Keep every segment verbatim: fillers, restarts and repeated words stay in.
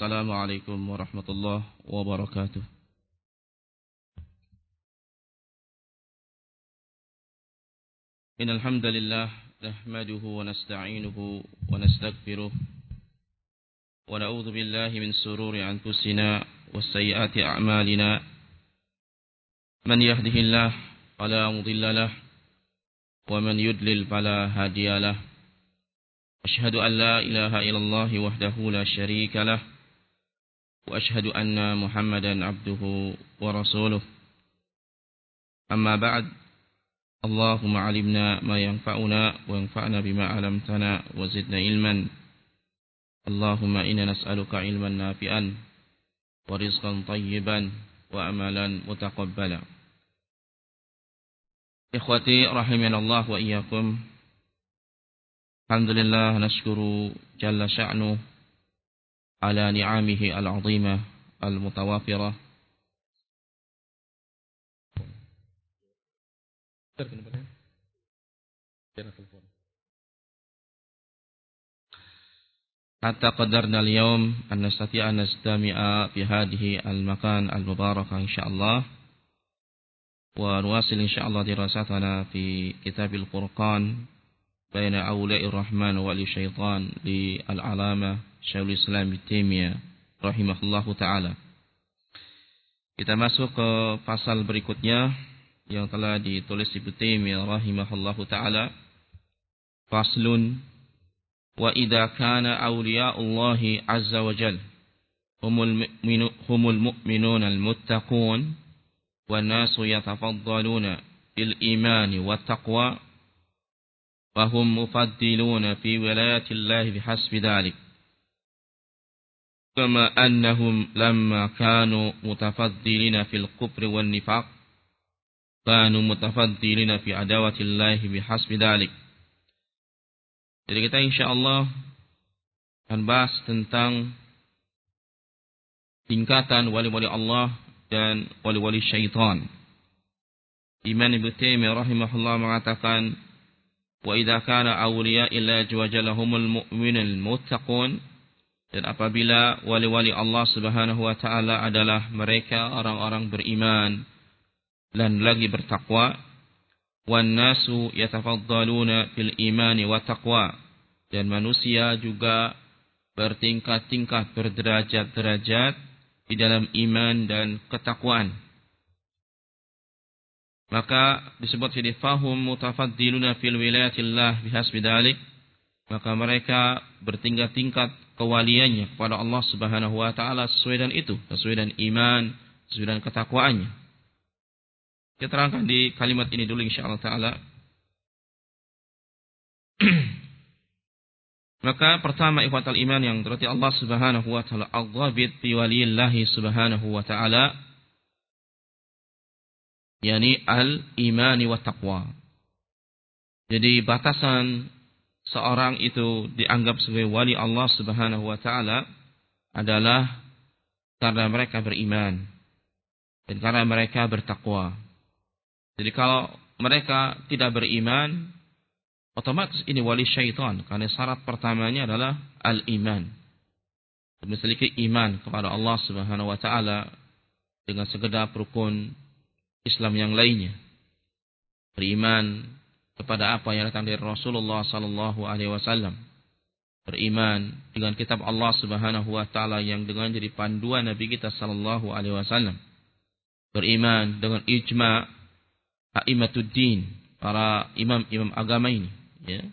Assalamualaikum warahmatullahi wabarakatuh. Innal hamdalillah nahmaduhu wa nasta'inuhu wa nastaghfiruh wa na'udzu billahi min shururi anfusina wa sayyiati a'malina. Man yahdihillahu fala mudilla lahu wa man yudlil fala hadiya lahu. Asyhadu an la ilaha illallah wahdahu la syarika lahu wa asyhadu anna Muhammadan abduhu wa rasuluh. Amma ba'd. Allahumma 'allimna ma yanfa'una wa yanfa'na bima 'allamtana wa zidna ilman. Allahumma inna nas'aluka ilman nafi'an wa rizqan thayyiban wa amalan mutaqabbala. Ikhwati rahimanallah wa iyyakum. Alhamdulillah nashkuru jalla sya'nuh ala ni'amihi al-'azimah al-mutawafirah. Hatta qadarna al-yawm an nastati'a an nastami'a fi hadhihi al-makan al-mubarakah insyaallah. Wa nuwasil insyaallah dirasatana fi kitabil Furqan baina awliya'ir rahman wa wali syaitan li al-'alamah Syekhul Islam Ibnu Taimiyah rahimahullahu taala. Kita masuk ke pasal berikutnya yang telah ditulis Ibnu Taimiyah rahimahullahu taala. Faslun wa idza kana awliya'ullahi azza wa jalla humul mu'minu humul mu'minuna al-muttaqun wan nasu yatafaddaluna bil imani wat taqwa wa hum mufaddiluna fi wilayati llahi bihasbi dhalik. Kama annahum lamma kanu mutafaddilina fil kufri wan nifaq kanu mutafaddilina fi adawati llahi bihasbi dhalik. Jadi kita insyaallah akan bahas tentang tingkatan wali-wali Allah dan wali-wali syaitan. Imam Ibnu Taimiyah rahimahullah mengatakan, wa idza kana awliya illa jawjalahumul mu'minul muttaqun, dan apabila wali-wali Allah Subhanahu wa taala adalah mereka orang-orang beriman dan lagi bertakwa, wan nasu yatafaddaluna fil imani wa taqwa, dan manusia juga bertingkat-tingkat berderajat-derajat di dalam iman dan ketakwaan, maka disebut jadi fahum mutafaddiluna fil wilayatillah bihasbi dzalik, maka mereka bertingkat-tingkat kewaliannya kepada Allah Subhanahu wa taala sesuai dengan itu, sesuai dengan iman, sesuai dengan ketakwaannya. Kita terangkan di kalimat ini dulu insyaallah taala. Maka pertama ikhwatal iman yang berarti Allah Subhanahu wa taala al-dhabit fi waliyillahi Subhanahu wa taala, yakni al-imani wa taqwa. Jadi batasan seorang itu dianggap sebagai wali Allah Subhanahu wa taala adalah karena mereka beriman dan karena mereka bertakwa. Jadi kalau mereka tidak beriman, otomatis ini wali syaitan, karena syarat pertamanya adalah al-iman. Memiliki iman kepada Allah Subhanahu wa taala dengan segenap rukun Islam yang lainnya. Beriman kepada apa yang datang dari Rasulullah sallallahu alaihi wasallam. Beriman dengan kitab Allah Subhanahu wa taala yang dengan jadi panduan Nabi kita sallallahu alaihi wasallam. Beriman dengan ijma' a'imatuddin, para imam-imam agama ini, ya.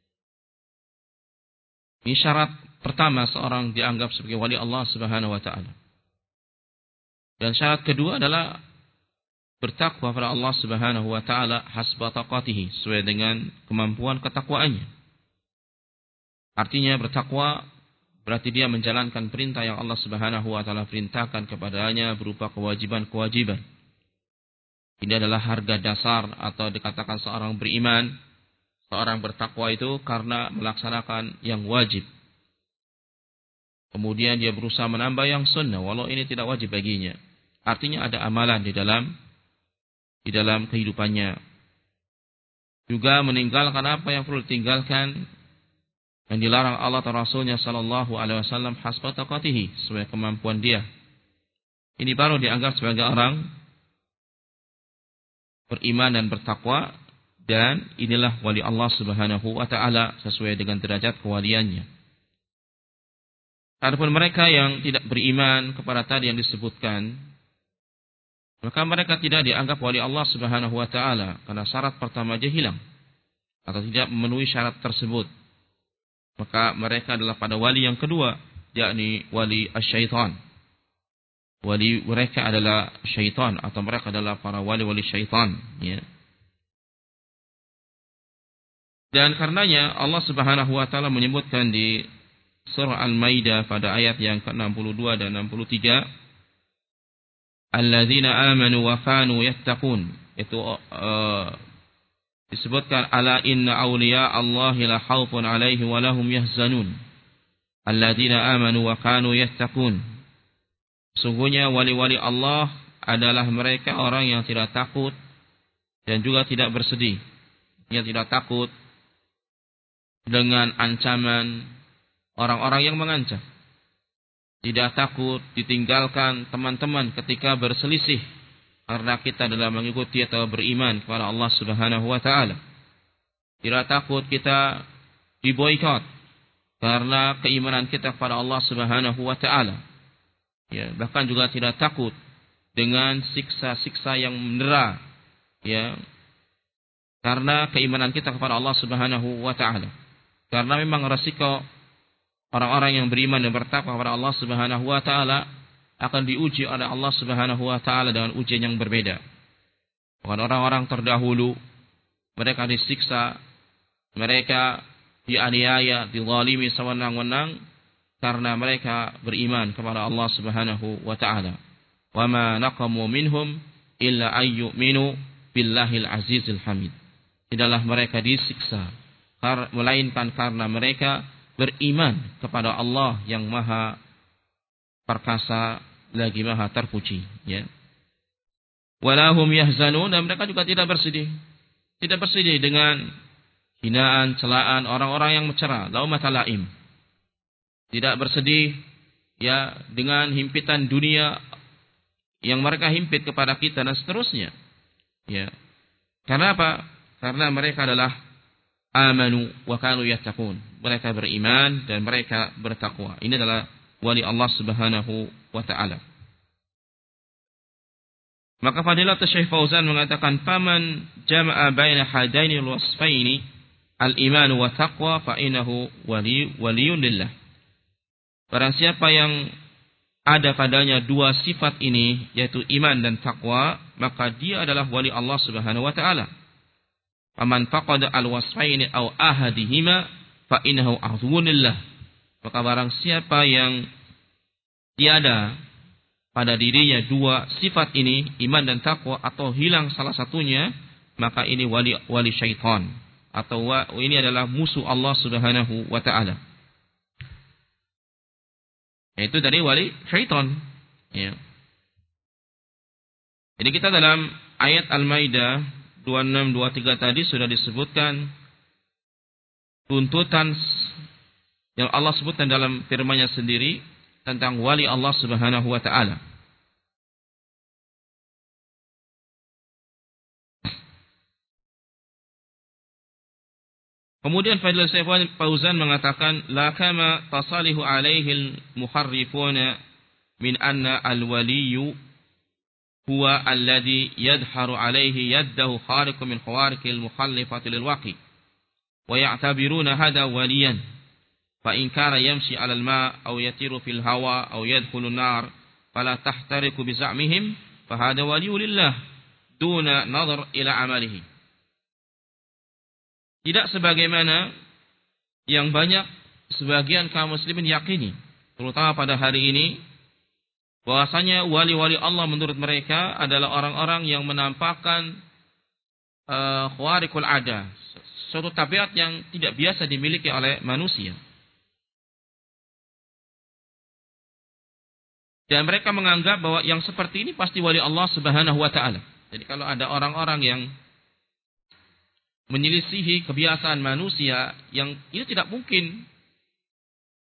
Ini syarat pertama seorang dianggap sebagai wali Allah Subhanahu wa taala. Dan syarat kedua adalah bertakwa kepada Allah Subhanahu wa taala hasba taqatihi, sesuai dengan kemampuan ketakwaannya. Artinya bertakwa berarti dia menjalankan perintah yang Allah Subhanahu wa taala perintahkan kepadanya berupa kewajiban-kewajiban. Ini adalah harga dasar, atau dikatakan seorang beriman, seorang bertakwa itu karena melaksanakan yang wajib. Kemudian dia berusaha menambah yang sunnah, walau ini tidak wajib baginya. Artinya ada amalan di dalam di dalam kehidupannya. Juga meninggalkan apa yang perlu ditinggalkan yang dilarang Allah dan Rasulnya sallallahu alaihi wasallam hasba taqatihi, sesuai kemampuan dia. Ini baru dianggap sebagai orang beriman dan bertakwa, dan inilah wali Allah Subhanahu wa taala sesuai dengan derajat kewaliannya. Adapun mereka yang tidak beriman kepada tadi yang disebutkan, maka mereka tidak dianggap wali Allah Subhanahu wa taala karena syarat pertama aja hilang atau tidak memenuhi syarat tersebut. Maka mereka adalah pada wali yang kedua, yakni wali asyaitan. Wali mereka adalah syaitan, atau mereka adalah para wali-wali syaitan, ya. Dan karenanya Allah Subhanahu wa taala menyebutkan di surah Al-Maidah pada ayat yang ke enam puluh dua dan enam puluh tiga, alladzina amanu wa kanu yattaqun, itu uh, disebutkan ala inna awliya Allahi la khaufun alaihi wa lahum yahzanun alladzina amanu wa kanu yattaqun. Sungguhnya wali-wali Allah adalah mereka orang yang tidak takut dan juga tidak bersedih. Yang tidak takut dengan ancaman orang-orang yang mengancam. Tidak takut ditinggalkan teman-teman ketika berselisih karena kita dalam mengikuti atau beriman kepada Allah Subhanahu wa taala. Tidak takut kita diboikot karena keimanan kita kepada Allah Subhanahu wa taala. Ya, bahkan juga tidak takut dengan siksa-siksa yang mendera, ya, karena keimanan kita kepada Allah Subhanahu wa taala. Karena memang resiko orang-orang yang beriman dan bertakwa kepada Allah Subhanahu wa taala akan diuji oleh Allah Subhanahu wa taala dengan ujian yang berbeda. Bukan orang-orang terdahulu, mereka disiksa, mereka dianiaya, dizalimi sewenang-wenang karena mereka beriman kepada Allah Subhanahu wa taala. Wa ma naqamu minhum illa ayyuminu billahil azizil hamid. Tidaklah mereka disiksa melainkan karena mereka beriman kepada Allah yang Maha perkasa lagi Maha terpuji, ya. Walahum yahzanun, dan mereka juga tidak bersedih. Tidak bersedih dengan hinaan, celaan orang-orang yang mencela, laumata laim. Tidak bersedih, ya, dengan himpitan dunia yang mereka himpit kepada kita dan seterusnya. Ya. Karena apa? Karena mereka adalah amanu wa kanu yattaqun. Mereka beriman dan mereka bertakwa. Ini adalah wali Allah Subhanahu wa taala. Maka Fadilat Syekh Fauzan mengatakan, "Faman jama'a baina hadaini al-wasfaini al-iman wa taqwa fa innahu wali waliyun lillah." Barang siapa yang ada padanya dua sifat ini, yaitu iman dan takwa, maka dia adalah wali Allah Subhanahu wa taala. Faman faqada al-wasfaini aw ahadihima fa innahu aduwwun lillah. Maka barang siapa yang tiada pada dirinya dua sifat ini, iman dan takwa, atau hilang salah satunya, maka ini wali wali syaitan, atau ini adalah musuh Allah Subhanahu wa taala. Yaitu dari wali syaitan, ya. Jadi kita dalam ayat Al-Maidah dua puluh enam dua puluh tiga tadi sudah disebutkan tuntutan yang Allah sebutkan dalam firman-Nya sendiri tentang wali Allah Subhanahu wa taala. Kemudian Fadil Syekh Fauzan mengatakan, la kama tasalihu alaihi al-muharrifuna min anna al-waliyyu huwa alladhi yadharu alaihi yaddahu khariqun min khawariqil mukhallifati lil waqi wa ya'tabiruna hadha waliyan fa in kana yamshi 'ala al-ma' aw yatiru fil hawa aw yadkhulu an-nar fala tahtariqu bi za'mihim fa hadha waliyyu lillah duna nadhar ila 'amalihi. Tidak sebagaimana yang banyak sebagian kaum muslimin yakini, terutama pada hari ini, bahwasanya wali-wali Allah menurut mereka adalah orang-orang yang menampakkan uh, khawariqul ada, suatu tabiat yang tidak biasa dimiliki oleh manusia. Dan mereka menganggap bahwa yang seperti ini pasti wali Allah Subhanahu wa taala. Jadi kalau ada orang-orang yang menyelisihi kebiasaan manusia yang ini tidak mungkin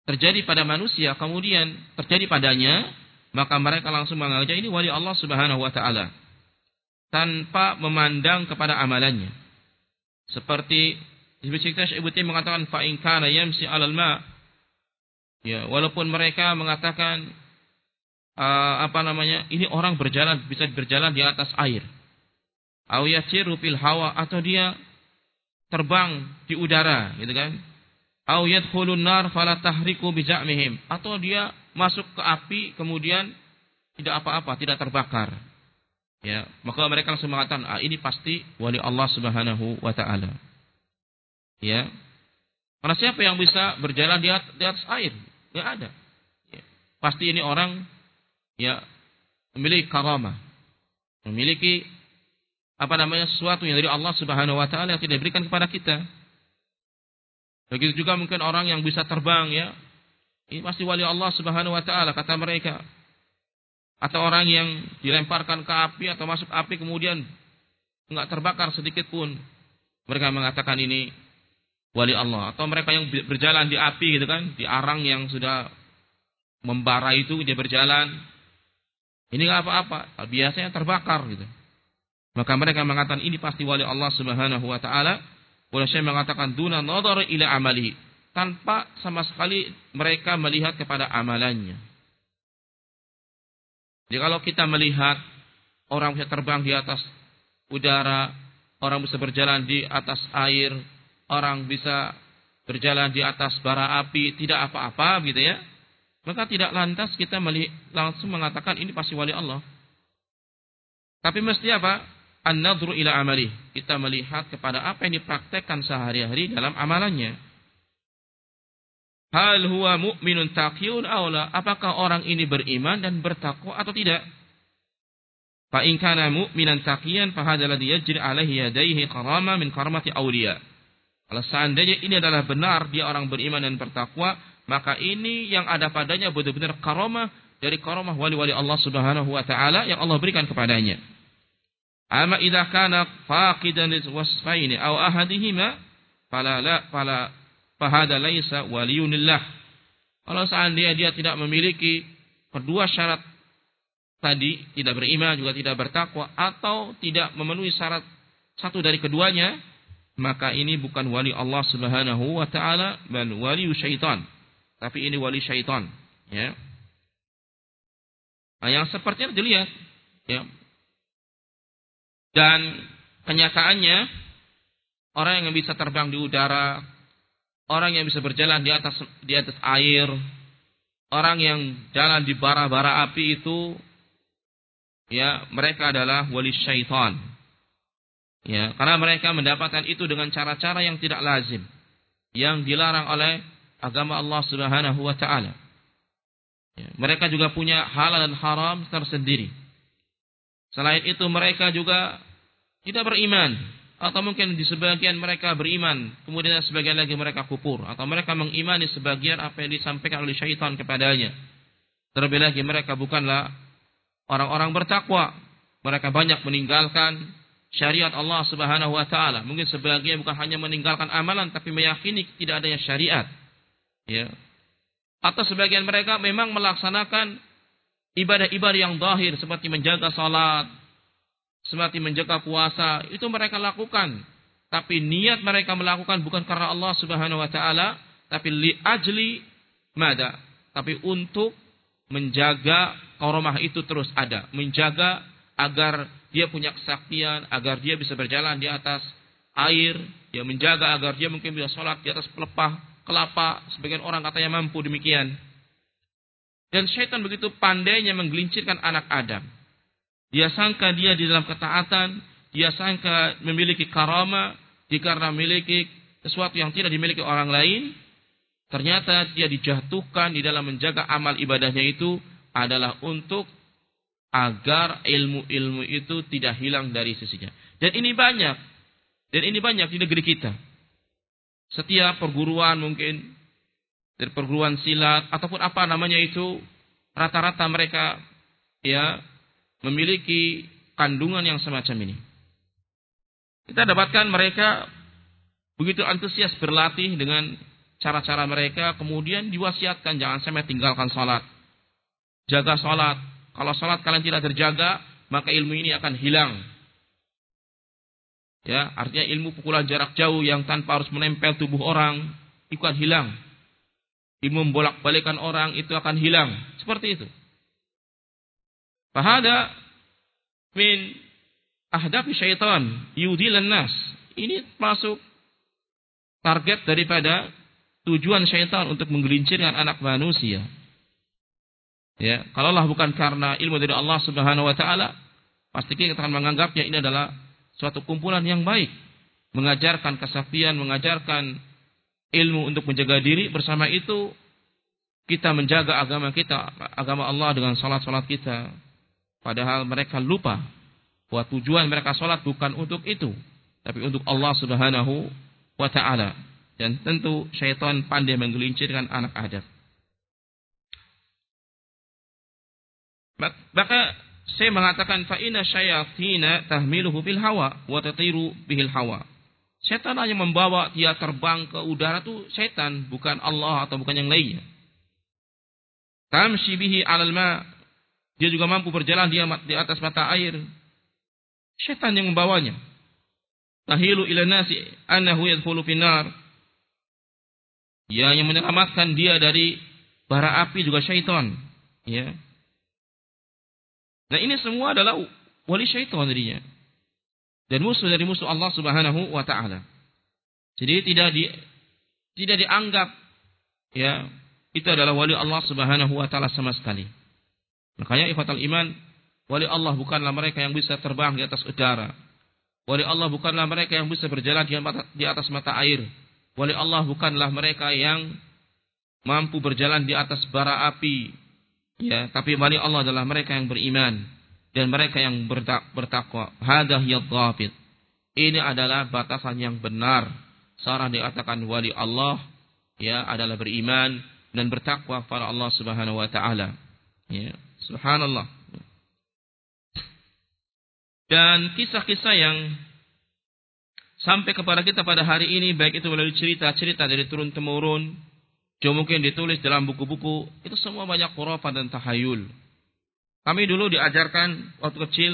terjadi pada manusia, kemudian terjadi padanya, maka mereka langsung menganggap ini wali Allah Subhanahu wa taala tanpa memandang kepada amalannya. Seperti Ibnu Syekh Ibnu Taimiyah mengatakan fa in kana yamsi 'alal ma, ya, walaupun mereka mengatakan uh, apa namanya, ini orang berjalan bisa berjalan di atas air. Aw yasiru fil hawa, atau dia terbang di udara, gitu kan? Aw yadkhulun nar fala tahriqu bi ja'mihim, atau dia masuk ke api kemudian tidak apa-apa, tidak terbakar. Ya, maka mereka langsung mengatakan, ah, ini pasti wali Allah Subhanahu wa taala. Ya. Karena siapa yang bisa berjalan di atas, di atas air? Enggak ada. Ya. Pasti ini orang ya memiliki karamah, memiliki apa namanya, sesuatu yang dari Allah Subhanahu wa taala yang tidak diberikan kepada kita. Begitu juga mungkin orang yang bisa terbang, ya. Ini pasti wali Allah Subhanahu wa taala kata mereka. Atau orang yang dilemparkan ke api atau masuk api kemudian enggak terbakar sedikit pun. Mereka mengatakan ini wali Allah. Atau mereka yang berjalan di api, gitu kan, di arang yang sudah membara itu dia berjalan. Ini enggak apa-apa, biasanya terbakar gitu. Maka mereka mengatakan ini pasti wali Allah Subhanahu wa taala. Wala syai mengatakan duna nadhar ila amalihi, tanpa sama sekali mereka melihat kepada amalannya. Jadi kalau kita melihat orang bisa terbang di atas udara, orang bisa berjalan di atas air, orang bisa berjalan di atas bara api, tidak apa-apa gitu ya, maka tidak lantas kita melihat, langsung mengatakan ini pasti wali Allah. Tapi mesti apa? An-nadhru ila amalih. Kita melihat kepada apa yang dipraktekkan sehari-hari dalam amalannya. Hal huwa mu'minun taqiyun aw la? Apakah orang ini beriman dan bertakwa atau tidak? Fa in kana mu'minan taqiyan fa hadzal ladzi yajri alaihi yadayhi karama min karamati awliya. Kalau seandainya ini adalah benar dia orang beriman dan bertakwa, maka ini yang ada padanya benar-benar karamah dari karamah wali-wali Allah Subhanahu wa taala yang Allah berikan kepadanya. Amma idza kana faqidan wasfaini aw ahadihima fala la fala fahada laisa waliyunillah. Kalau seandainya dia tidak memiliki kedua syarat tadi, tidak beriman juga tidak bertakwa, atau tidak memenuhi syarat satu dari keduanya, maka ini bukan wali Allah Subhanahu wa taala, bal wali syaitan. Tapi ini wali syaitan, ya. Nah, yang seperti itu dilihat, ya. Dan kenyataannya orang yang bisa terbang di udara, orang yang bisa berjalan di atas di atas air, orang yang jalan di bara-bara api itu, ya, mereka adalah wali syaitan. Ya, karena mereka mendapatkan itu dengan cara-cara yang tidak lazim, yang dilarang oleh agama Allah Subhanahu wa taala. Ya, mereka juga punya halal dan haram tersendiri. Selain itu mereka juga tidak beriman, atau mungkin di sebagian mereka beriman, kemudian sebagian lagi mereka kufur, atau mereka mengimani sebagian apa yang disampaikan oleh syaitan kepadanya. Terlebih lagi mereka bukanlah orang-orang bertakwa. Mereka banyak meninggalkan syariat Allah Subhanahu wa taala. Mungkin sebagian bukan hanya meninggalkan amalan tapi meyakini tidak adanya syariat. Ya. Atau sebagian mereka memang melaksanakan ibadah-ibadah yang zahir seperti menjaga salat, seperti menjaga puasa, itu mereka lakukan. Tapi niat mereka melakukan bukan karena Allah Subhanahu wa taala, tapi li ajli mada? Tapi untuk menjaga karamah itu terus ada, menjaga agar dia punya kesaktian, agar dia bisa berjalan di atas air, dia menjaga agar dia mungkin bisa salat di atas pelepah kelapa, sebagian orang katanya mampu demikian. Dan syaitan begitu pandainya menggelincirkan anak Adam. Dia sangka dia di dalam ketaatan, dia sangka memiliki karamah, dikarenakan memiliki sesuatu yang tidak dimiliki orang lain. Ternyata dia dijatuhkan di dalam menjaga amal ibadahnya itu adalah untuk agar ilmu-ilmu itu tidak hilang dari sisinya. Dan ini banyak. Dan ini banyak di negeri kita. Setiap perguruan mungkin, dari perguruan silat ataupun apa namanya itu, rata-rata mereka ya memiliki kandungan yang semacam ini. Kita dapatkan mereka begitu antusias berlatih dengan cara-cara mereka, kemudian diwasiatkan jangan sampai tinggalkan salat. Jaga salat. Kalau salat kalian tidak terjaga, maka ilmu ini akan hilang. Ya, artinya ilmu pukulan jarak jauh yang tanpa harus menempel tubuh orang itu akan hilang. Ilmu membolak-balikan orang itu akan hilang. Seperti itu. Fahada min ahdafi syaitan yudhilan nas. Ini masuk target daripada tujuan syaitan untuk menggelincirkan anak manusia. Ya, kalaulah bukan karena ilmu dari Allah Subhanahu wa taala, pasti kita akan menganggapnya ini adalah suatu kumpulan yang baik, mengajarkan kesaktian, mengajarkan ilmu untuk menjaga diri. Bersama itu kita menjaga agama kita, agama Allah dengan salat-salat kita. Padahal mereka lupa bahwa tujuan mereka salat bukan untuk itu, tapi untuk Allah Subhanahu wa taala. Dan tentu syaitan pandai menggelincirkan anak Adam. Maka saya mengatakan fa inna syayatina tahmiluhu bil hawa wa tatiru bihil hawa. Setan hanya membawa dia terbang ke udara itu setan, bukan Allah atau bukan yang lainnya. Tamshi bihi 'alal ma. Dia juga mampu berjalan di atas mata air. Setan yang membawanya. Tahilu ila nasi annahu yadkhulu finnar. Dia yang menyelamatkan dia dari bara api juga syaitan, ya. Nah, ini semua adalah wali syaitan dirinya. Dan musuh dari musuh Allah Subhanahu wa taala. Jadi tidak di tidak dianggap ya itu adalah wali Allah Subhanahu wa taala sama sekali. Makanya ikhwatal iman, wali Allah bukanlah mereka yang bisa terbang di atas udara. Wali Allah bukanlah mereka yang bisa berjalan di atas mata air. Wali Allah bukanlah mereka yang mampu berjalan di atas bara api. Ya, tapi wali Allah adalah mereka yang beriman dan mereka yang bertakwa. Hadza hiyad dhabit. Ini adalah batasan yang benar. Seorang dikatakan wali Allah ya adalah beriman dan bertakwa kepada Allah Subhanahu wa taala. Ya, subhanallah. Dan kisah-kisah yang sampai kepada kita pada hari ini, baik itu melalui cerita-cerita dari turun temurun, juga mungkin ditulis dalam buku-buku, itu semua banyak khurafat dan tahayul. Kami dulu diajarkan waktu kecil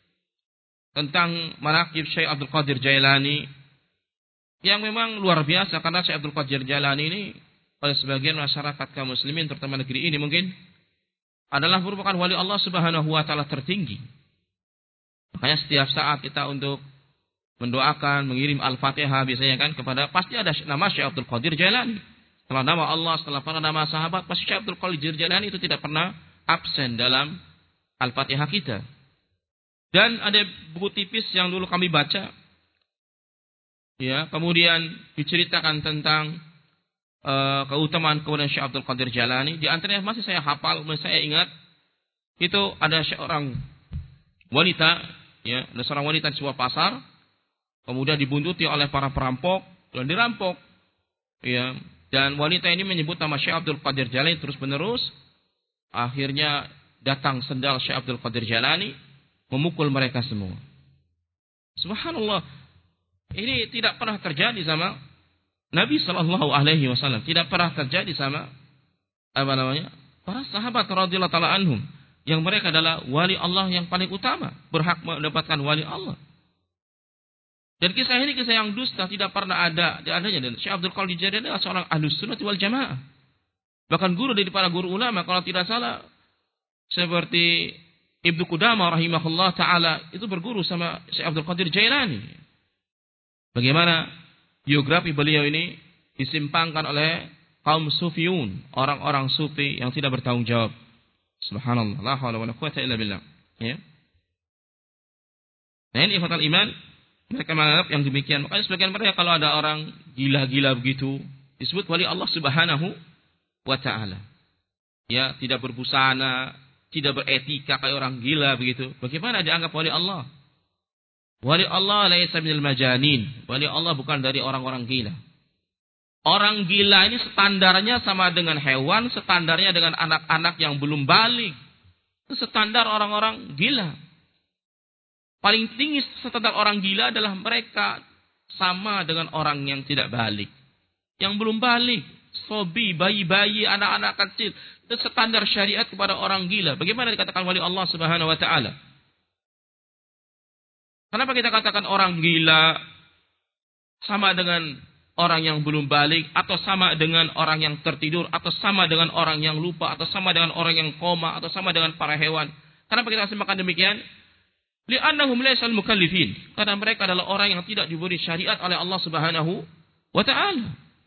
tentang manaqib Syekh Abdul Qadir Jailani yang memang luar biasa, karena Syekh Abdul Qadir Jailani ini oleh sebagian masyarakat kaum muslimin terutama negeri ini mungkin adalah merupakan wali Allah Subhanahu wa taala tertinggi. Makanya setiap saat kita untuk mendoakan, mengirim Al-Fatihah biasanya kan kepada, pasti ada nama Syekh Abdul Qadir Jailani. Setelah nama Allah, setelah para nama sahabat, pasti Syekh Abdul Qadir Jailani itu tidak pernah absen dalam Al-Fatihah kita. Dan ada buku tipis yang dulu kami baca, ya, kemudian diceritakan tentang uh, keutamaan kemudian Syekh Abdul Qadir Jailani. Di antaranya masih saya hafal, masih saya ingat, itu ada seorang wanita, ya, ada seorang wanita di sebuah pasar, kemudian dibuntuti oleh para perampok dan dirampok, ya. Dan wanita ini menyebut nama Syekh Abdul Qadir Jailani terus menerus. Akhirnya datang sendal Syekh Abdul Qadir Jailani memukul mereka semua. Subhanallah. Ini tidak pernah terjadi sama Nabi Shallallahu Alaihi Wasallam. Tidak pernah terjadi sama apa namanya para sahabat radhiyallahu taala anhum, yang mereka adalah wali Allah yang paling utama, berhak mendapatkan wali Allah. Dan kisah ini kisah yang dusta, tidak pernah ada adanya. Dan Syekh Abdul Qadir Jailani adalah seorang ahlus sunnah wal jamaah. Bahkan guru dari para guru ulama, kalau tidak salah, seperti Ibnu Qudamah rahimahullah ta'ala, itu berguru sama Syekh Abdul Qadir Jailani. Bagaimana biografi beliau ini disimpangkan oleh kaum sufiyun, orang-orang sufi yang tidak bertanggung jawab. Subhanallah, la haula wala quwwata illa billah. Ya. Nah, ini ikhwatal iman, mereka menganggap yang demikian. Makanya sebagian mereka kalau ada orang gila-gila begitu, disebut wali Allah Subhanahu wa ta'ala. Ya, tidak berbusana, tidak beretika kayak orang gila begitu. Bagaimana dianggap wali Allah? Wali Allah laisa minal majanin. Wali Allah bukan dari orang-orang gila. Orang gila ini standarnya sama dengan hewan, standarnya dengan anak-anak yang belum balik. Itu standar orang-orang gila. Paling tinggi standar orang gila adalah mereka sama dengan orang yang tidak balik, yang belum balik. sobi, bayi-bayi, anak-anak kecil. Itu standar syariat kepada orang gila. Bagaimana dikatakan wali Allah Subhanahu wa taala? Kenapa kita katakan orang gila sama dengan orang yang belum balik, atau sama dengan orang yang tertidur, atau sama dengan orang yang lupa, atau sama dengan orang yang koma, atau sama dengan para hewan? Kenapa kita semakan demikian? Li'annahum laysal mukallifin. Karena mereka adalah orang yang tidak diberi syariat oleh Allah Subhanahu wa ta'ala.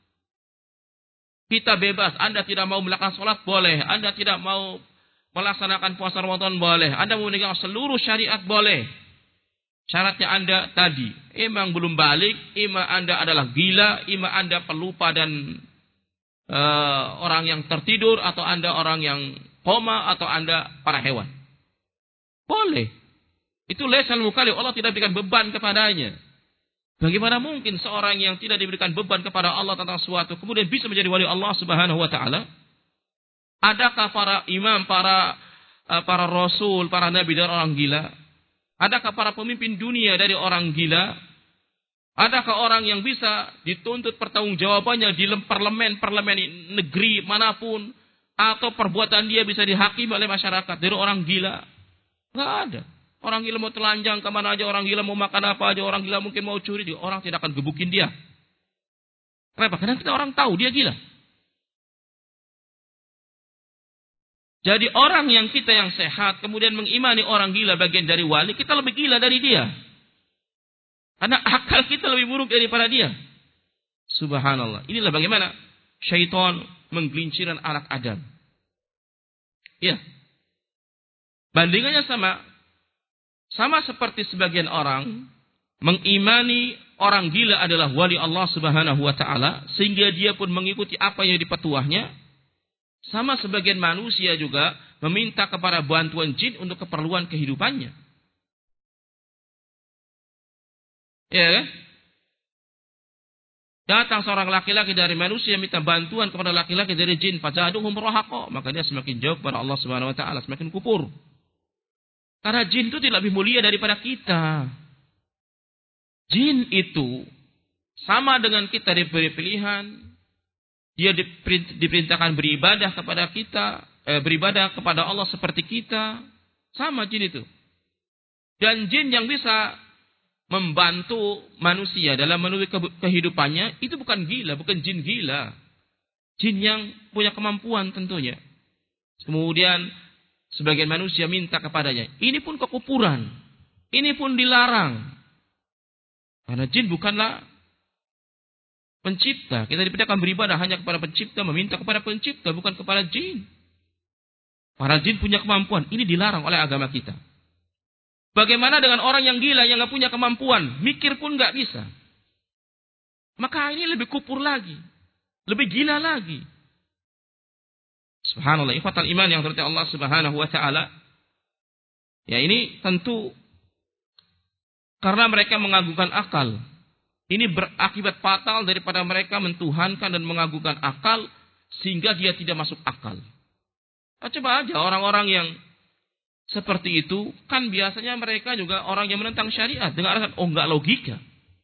Kita bebas. Anda tidak mau melakukan sholat, boleh. Anda tidak mau melaksanakan puasa Ramadan, boleh. Anda mau meninggalkan seluruh syariat, boleh. Syaratnya Anda tadi, emang belum balik, ima Anda adalah gila, ima Anda pelupa dan uh, orang yang tertidur, atau Anda orang yang koma, atau Anda para hewan. Boleh. Itu laysal mukallif, Allah tidak berikan beban kepadanya. Bagaimana mungkin seorang yang tidak diberikan beban kepada Allah tentang sesuatu kemudian bisa menjadi wali Allah Subhanahu wa taala? Adakah para imam, para para rasul, para nabi dan orang gila? Adakah para pemimpin dunia dari orang gila? Adakah orang yang bisa dituntut pertanggungjawabannya di parlemen-parlemen negeri manapun, atau perbuatan dia bisa dihakimi oleh masyarakat dari orang gila? Enggak ada. Orang gila mau telanjang kemana aja, orang gila mau makan apa aja, orang gila mungkin mau curi, orang tidak akan gebukin dia. Kenapa? Karena kita orang tahu dia gila. Jadi orang yang kita yang sehat kemudian mengimani orang gila bagian dari wali, kita lebih gila dari dia. Karena akal kita lebih buruk daripada dia. Subhanallah. Inilah bagaimana syaitan menggelincirkan anak Adam. Ya. Bandingannya sama. Sama seperti sebagian orang mengimani orang gila adalah wali Allah Subhanahu wa taala sehingga dia pun mengikuti apa yang dipetuahnya. Sama sebagian manusia juga meminta kepada bantuan jin untuk keperluan kehidupannya. Ya kan? Datang seorang laki-laki dari manusia minta bantuan kepada laki-laki dari jin, fazaduhum rahaqa, maka dia semakin jauh kepada Allah Subhanahu wa taala, semakin kufur. Karena jin itu tidak lebih mulia daripada kita. Jin itu sama dengan kita diberi pilihan. Dia diperintahkan beribadah kepada kita, eh, beribadah kepada Allah seperti kita. Sama jin itu. Dan jin yang bisa membantu manusia dalam menuju kehidupannya, itu bukan gila, bukan jin gila. Jin yang punya kemampuan tentunya. Kemudian sebagian manusia minta kepadanya. Ini pun kekufuran. Ini pun dilarang. Karena jin bukanlah pencipta. Kita diperintahkan beribadah hanya kepada pencipta, meminta kepada pencipta, bukan kepada jin. Para jin punya kemampuan. Ini dilarang oleh agama kita. Bagaimana dengan orang yang gila, yang gak punya kemampuan? Mikir pun gak bisa. Maka ini lebih kufur lagi. Lebih gila lagi. Subhanallah, ikhwatal iman yang terhormat Allah Subhanahu wa taala. Ya, ini tentu karena mereka mengagungkan akal. Ini berakibat fatal daripada mereka mentuhankan dan mengagungkan akal sehingga dia tidak masuk akal. Nah, coba aja orang-orang yang seperti itu, kan biasanya mereka juga orang yang menentang syariat dengan alasan oh enggak logika.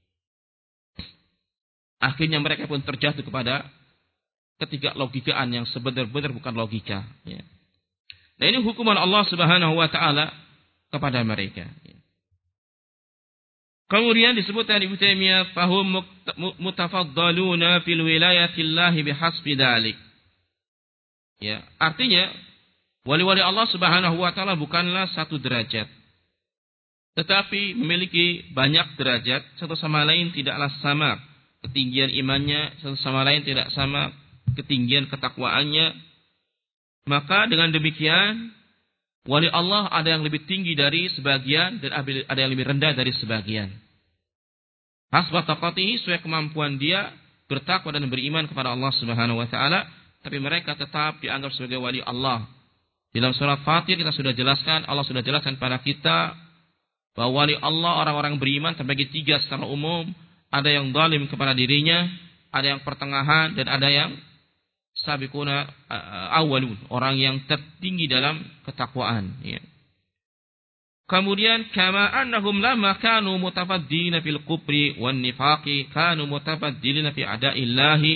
Akhirnya mereka pun terjatuh kepada ketiga logikaan yang sebenar-benar bukan logika. Ya. Nah, ini hukuman Allah Subhanahu wa taala kepada mereka. Ya. Kemudian disebutkan Ibnu Taimiyah fahum mutafaddaluna fil wilayatillahi bihasbi dzalik. Ya, artinya wali-wali Allah Subhanahu wa taala bukanlah satu derajat, tetapi memiliki banyak derajat, satu sama lain tidaklah sama ketinggian imannya, satu sama lain tidak sama ketinggian ketakwaannya. Maka dengan demikian wali Allah ada yang lebih tinggi dari sebagian dan ada yang lebih rendah dari sebagian. Hasba taqatihi, sesuai kemampuan dia bertakwa dan beriman kepada Allah Subhanahu wa taala, tapi mereka tetap dianggap sebagai wali Allah. Dalam surat Fatir kita sudah jelaskan, Allah sudah jelaskan pada kita bahwa wali Allah orang-orang beriman terbagi tiga secara umum. Ada yang zalim kepada dirinya, ada yang pertengahan, dan ada yang sabiquna awwalun, orang yang tertinggi dalam ketakwaan. Ya. Kemudian kama annahum lamma kanu mutafaddilina fil kufri wan nifaqi kanu mutafaddilina fi a'da'illahi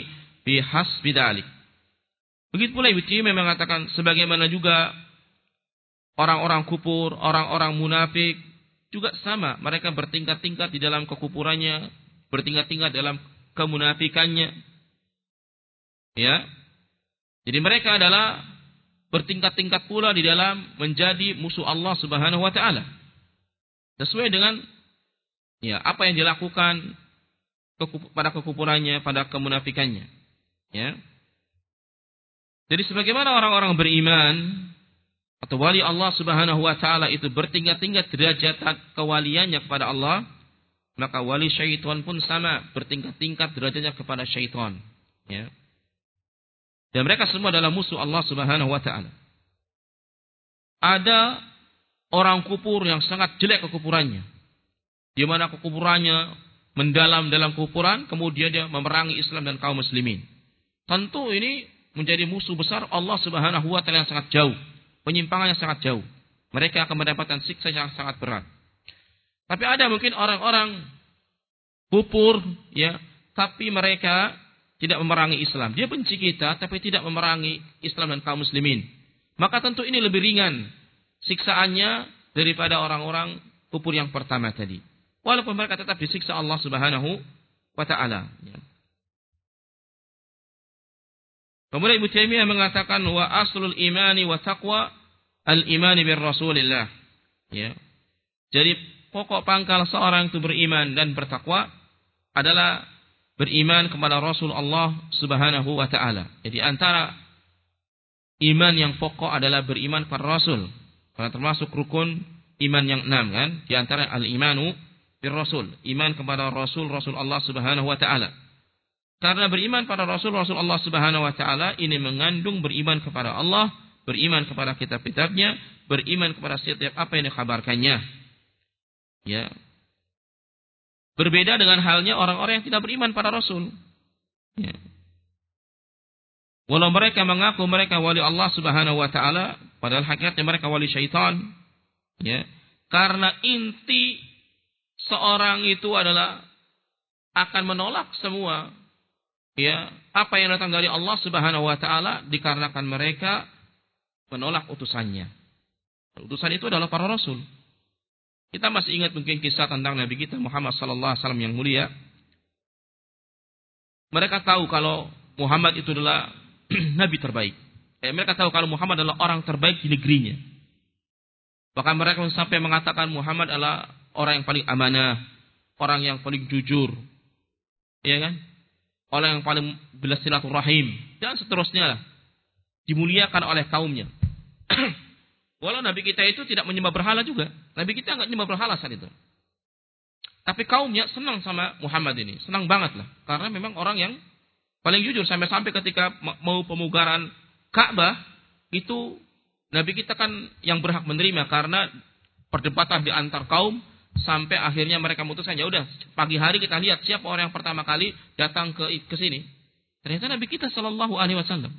Fi hasbi dzalik. Begitu pula Ibnu Taimiyah mengatakan sebagaimana juga orang-orang kufur, orang-orang munafik juga sama, mereka bertingkat-tingkat di dalam kekufurannya, bertingkat-tingkat dalam kemunafikannya. Ya. Jadi mereka adalah bertingkat-tingkat pula di dalam menjadi musuh Allah Subhanahu wa taala. Sesuai dengan ya apa yang dilakukan pada kekufurannya, pada kemunafikannya. Ya. Jadi sebagaimana orang-orang beriman atau wali Allah Subhanahu wa taala itu bertingkat-tingkat derajat kewaliannya kepada Allah, maka wali syaitan pun sama, bertingkat-tingkat derajatnya kepada syaitan, ya. Dan mereka semua adalah musuh Allah Subhanahu wa taala. Ada orang kufur yang sangat jelek kekufurannya. Di mana kekufurannya mendalam dalam kekufuran, kemudian dia memerangi Islam dan kaum muslimin. Tentu ini menjadi musuh besar Allah Subhanahu wa taala yang sangat jauh. Penyimpangannya sangat jauh. Mereka akan mendapatkan siksa yang sangat berat. Tapi ada mungkin orang-orang kufur, ya, tapi mereka tidak memerangi Islam. Dia benci kita, tapi tidak memerangi Islam dan kaum muslimin. Maka tentu ini lebih ringan siksaannya daripada orang-orang kufur yang pertama tadi. Walaupun mereka tetap disiksa Allah Subhanahu wa taala. Ya. Kemudian Ibnu Taimiyah mengatakan wa aslul imani wa taqwa al-imani bir Rasulillah. Ya. Jadi pokok pangkal seorang itu beriman dan bertakwa adalah beriman kepada Rasul Allah Subhanahu wa taala. Jadi antara iman yang pokok adalah beriman kepada Rasul. Karena termasuk rukun iman yang enam kan? Di antara al-imanu bir Rasul, iman kepada Rasul Rasul Allah Subhanahu wa taala. Karena beriman pada Rasul Rasul Allah Subhanahu wa taala ini mengandung beriman kepada Allah, beriman kepada kitab-kitabnya, beriman kepada setiap apa yang dikabarkannya. Ya. Berbeda dengan halnya orang-orang yang tidak beriman pada Rasul. Ya. Walau mereka mengaku mereka wali Allah Subhanahu wa taala, padahal hakikatnya mereka wali syaitan. Ya. Karena inti seorang itu adalah akan menolak semua ya, apa yang datang dari Allah Subhanahu wa taala dikarenakan mereka menolak utusannya. Utusan itu adalah para rasul. Kita masih ingat mungkin kisah tentang Nabi kita Muhammad sallallahu alaihi wasallam yang mulia. Mereka tahu kalau Muhammad itu adalah nabi terbaik. Eh, mereka tahu kalau Muhammad adalah orang terbaik di negerinya. Bahkan mereka sampai mengatakan Muhammad adalah orang yang paling amanah, orang yang paling jujur. Iya kan? Orang yang paling belas silaturahim dan seterusnya, dimuliakan oleh kaumnya. Walau Nabi kita itu tidak menyembah berhala juga, Nabi kita enggak menyembah berhala saat itu. Tapi kaumnya senang sama Muhammad ini, senang banget lah, karena memang orang yang paling jujur. Sampai-sampai ketika mau pemugaran Ka'bah itu Nabi kita kan yang berhak menerima karena perdebatan di antar kaum. Sampai akhirnya mereka memutuskan, ya udah pagi hari kita lihat siapa orang yang pertama kali datang ke ke sini. Ternyata Nabi kita Shallallahu Alaihi Wasallam.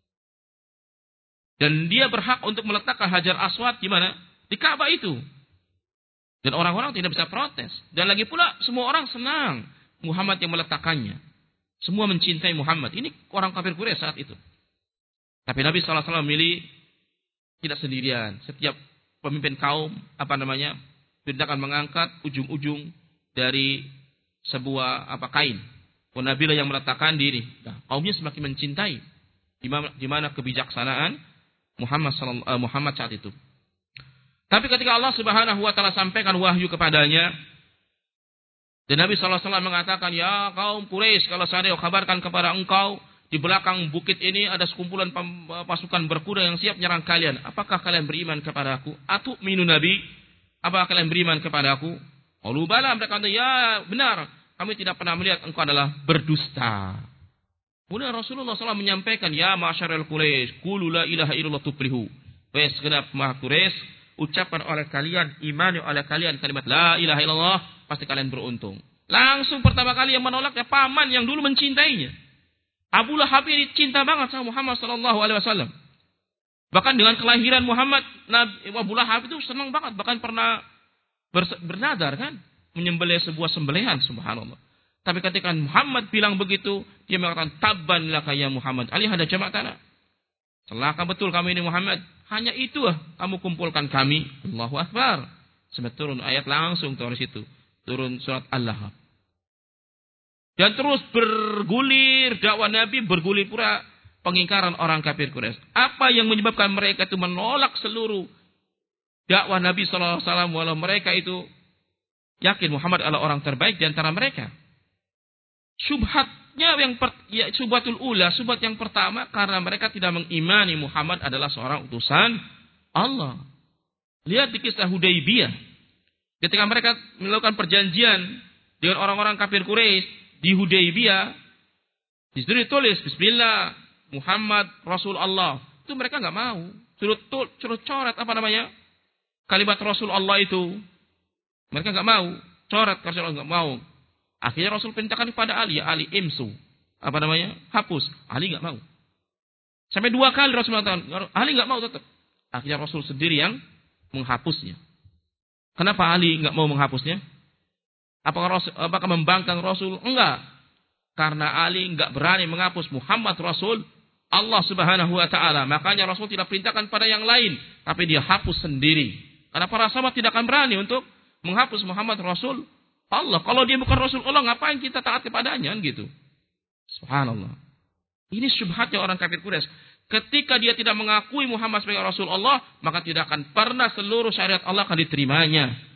Dan dia berhak untuk meletakkan Hajar Aswad di mana? Di Ka'bah itu. Dan orang-orang tidak bisa protes. Dan lagi pula semua orang senang Muhammad yang meletakkannya. Semua mencintai Muhammad. Ini orang kafir Quraisy saat itu. Tapi Nabi Shallallahu Alaihi Wasallam memilih tidak sendirian. Setiap pemimpin kaum apa namanya? Tidak akan mengangkat ujung-ujung dari sebuah apa kain. Nabi yang meletakkan diri. Nah, kaumnya semakin mencintai. Di mana, di mana kebijaksanaan Muhammad uh, Muhammad saat itu. Tapi ketika Allah Subhanahu wa taala sampaikan wahyu kepadanya, dan Nabi sallallahu alaihi wasallam mengatakan, "Ya kaum Quraisy, kalau saya kabarkan kepada engkau di belakang bukit ini ada sekumpulan pasukan berkuda yang siap menyerang kalian. Apakah kalian beriman kepada aku? Atu minu Nabi? Apakah kalian beriman kepada aku?" Qalu bala, mereka kata, "Ya, benar. Kami tidak pernah melihat engkau adalah berdusta." Kemudian Rasulullah shallallahu alaihi wasallam menyampaikan, "Ya ma'syaral Quraisy, qulu la ilaha illallah tuflihu." Wahai segenap maha Quraisy, ucapkan oleh kalian, imani oleh kalian kalimat la ilaha illallah, pasti kalian beruntung. Langsung pertama kali yang menolaknya paman yang dulu mencintainya. Abu Lahab ini cinta banget sama Muhammad sallallahu alaihi wasallam. Bahkan dengan kelahiran Muhammad, Nabi Abu Lahab itu senang banget, bahkan pernah bernadar kan, menyembelih sebuah sembelihan, subhanallah. Tapi ketika Muhammad bilang begitu, dia mengatakan tabban laka ya Muhammad. Ali hada jama'tana. Celaka betul kamu ini Muhammad. Hanya itu ah kamu kumpulkan kami. Allahu Akbar. Sampai turun ayat langsung dari situ. Turun surat Al-Lahab. Dan terus bergulir dakwah Nabi, bergulir pula pengingkaran orang kafir Quraisy. Apa yang menyebabkan mereka itu menolak seluruh dakwah Nabi sallallahu alaihi wasallam, walau mereka itu yakin Muhammad adalah orang terbaik di antara mereka. Syubhatnya yang per, ya, syubhatul ula, syubhat yang pertama karena mereka tidak mengimani Muhammad adalah seorang utusan Allah. Lihat di kisah Hudaybiyah. Ketika mereka melakukan perjanjian dengan orang-orang kafir Quraisy di Hudaybiyah, di situ ditulis Bismillah Muhammad Rasul Allah. Itu mereka nggak mau. Suruh, suruh coret apa namanya kalimat Rasul Allah itu. Mereka nggak mau. Coret Rasul Allah nggak mau. Akhirnya Rasul perintahkan kepada Ali, Ali imsu. Apa namanya? Hapus. Ali nggak mau. Sampai dua kali Rasul mengatakan, Ali nggak mau tetap. Akhirnya Rasul sendiri yang menghapusnya. Kenapa Ali nggak mau menghapusnya? Apakah, Rasul, apakah membangkang Rasul? Enggak. Karena Ali enggak berani menghapus Muhammad Rasul Allah Subhanahu wa taala. Makanya Rasul tidak perintahkan pada yang lain, tapi dia hapus sendiri. Karena para sahabat tidak akan berani untuk menghapus Muhammad Rasul Allah. Kalau dia bukan Rasul Allah, ngapain kita taat kepadanya gitu. Subhanallah. Ini syubhatnya orang kafir Quraisy. Ketika dia tidak mengakui Muhammad sebagai Rasul Allah, maka tidak akan pernah seluruh syariat Allah akan diterimanya.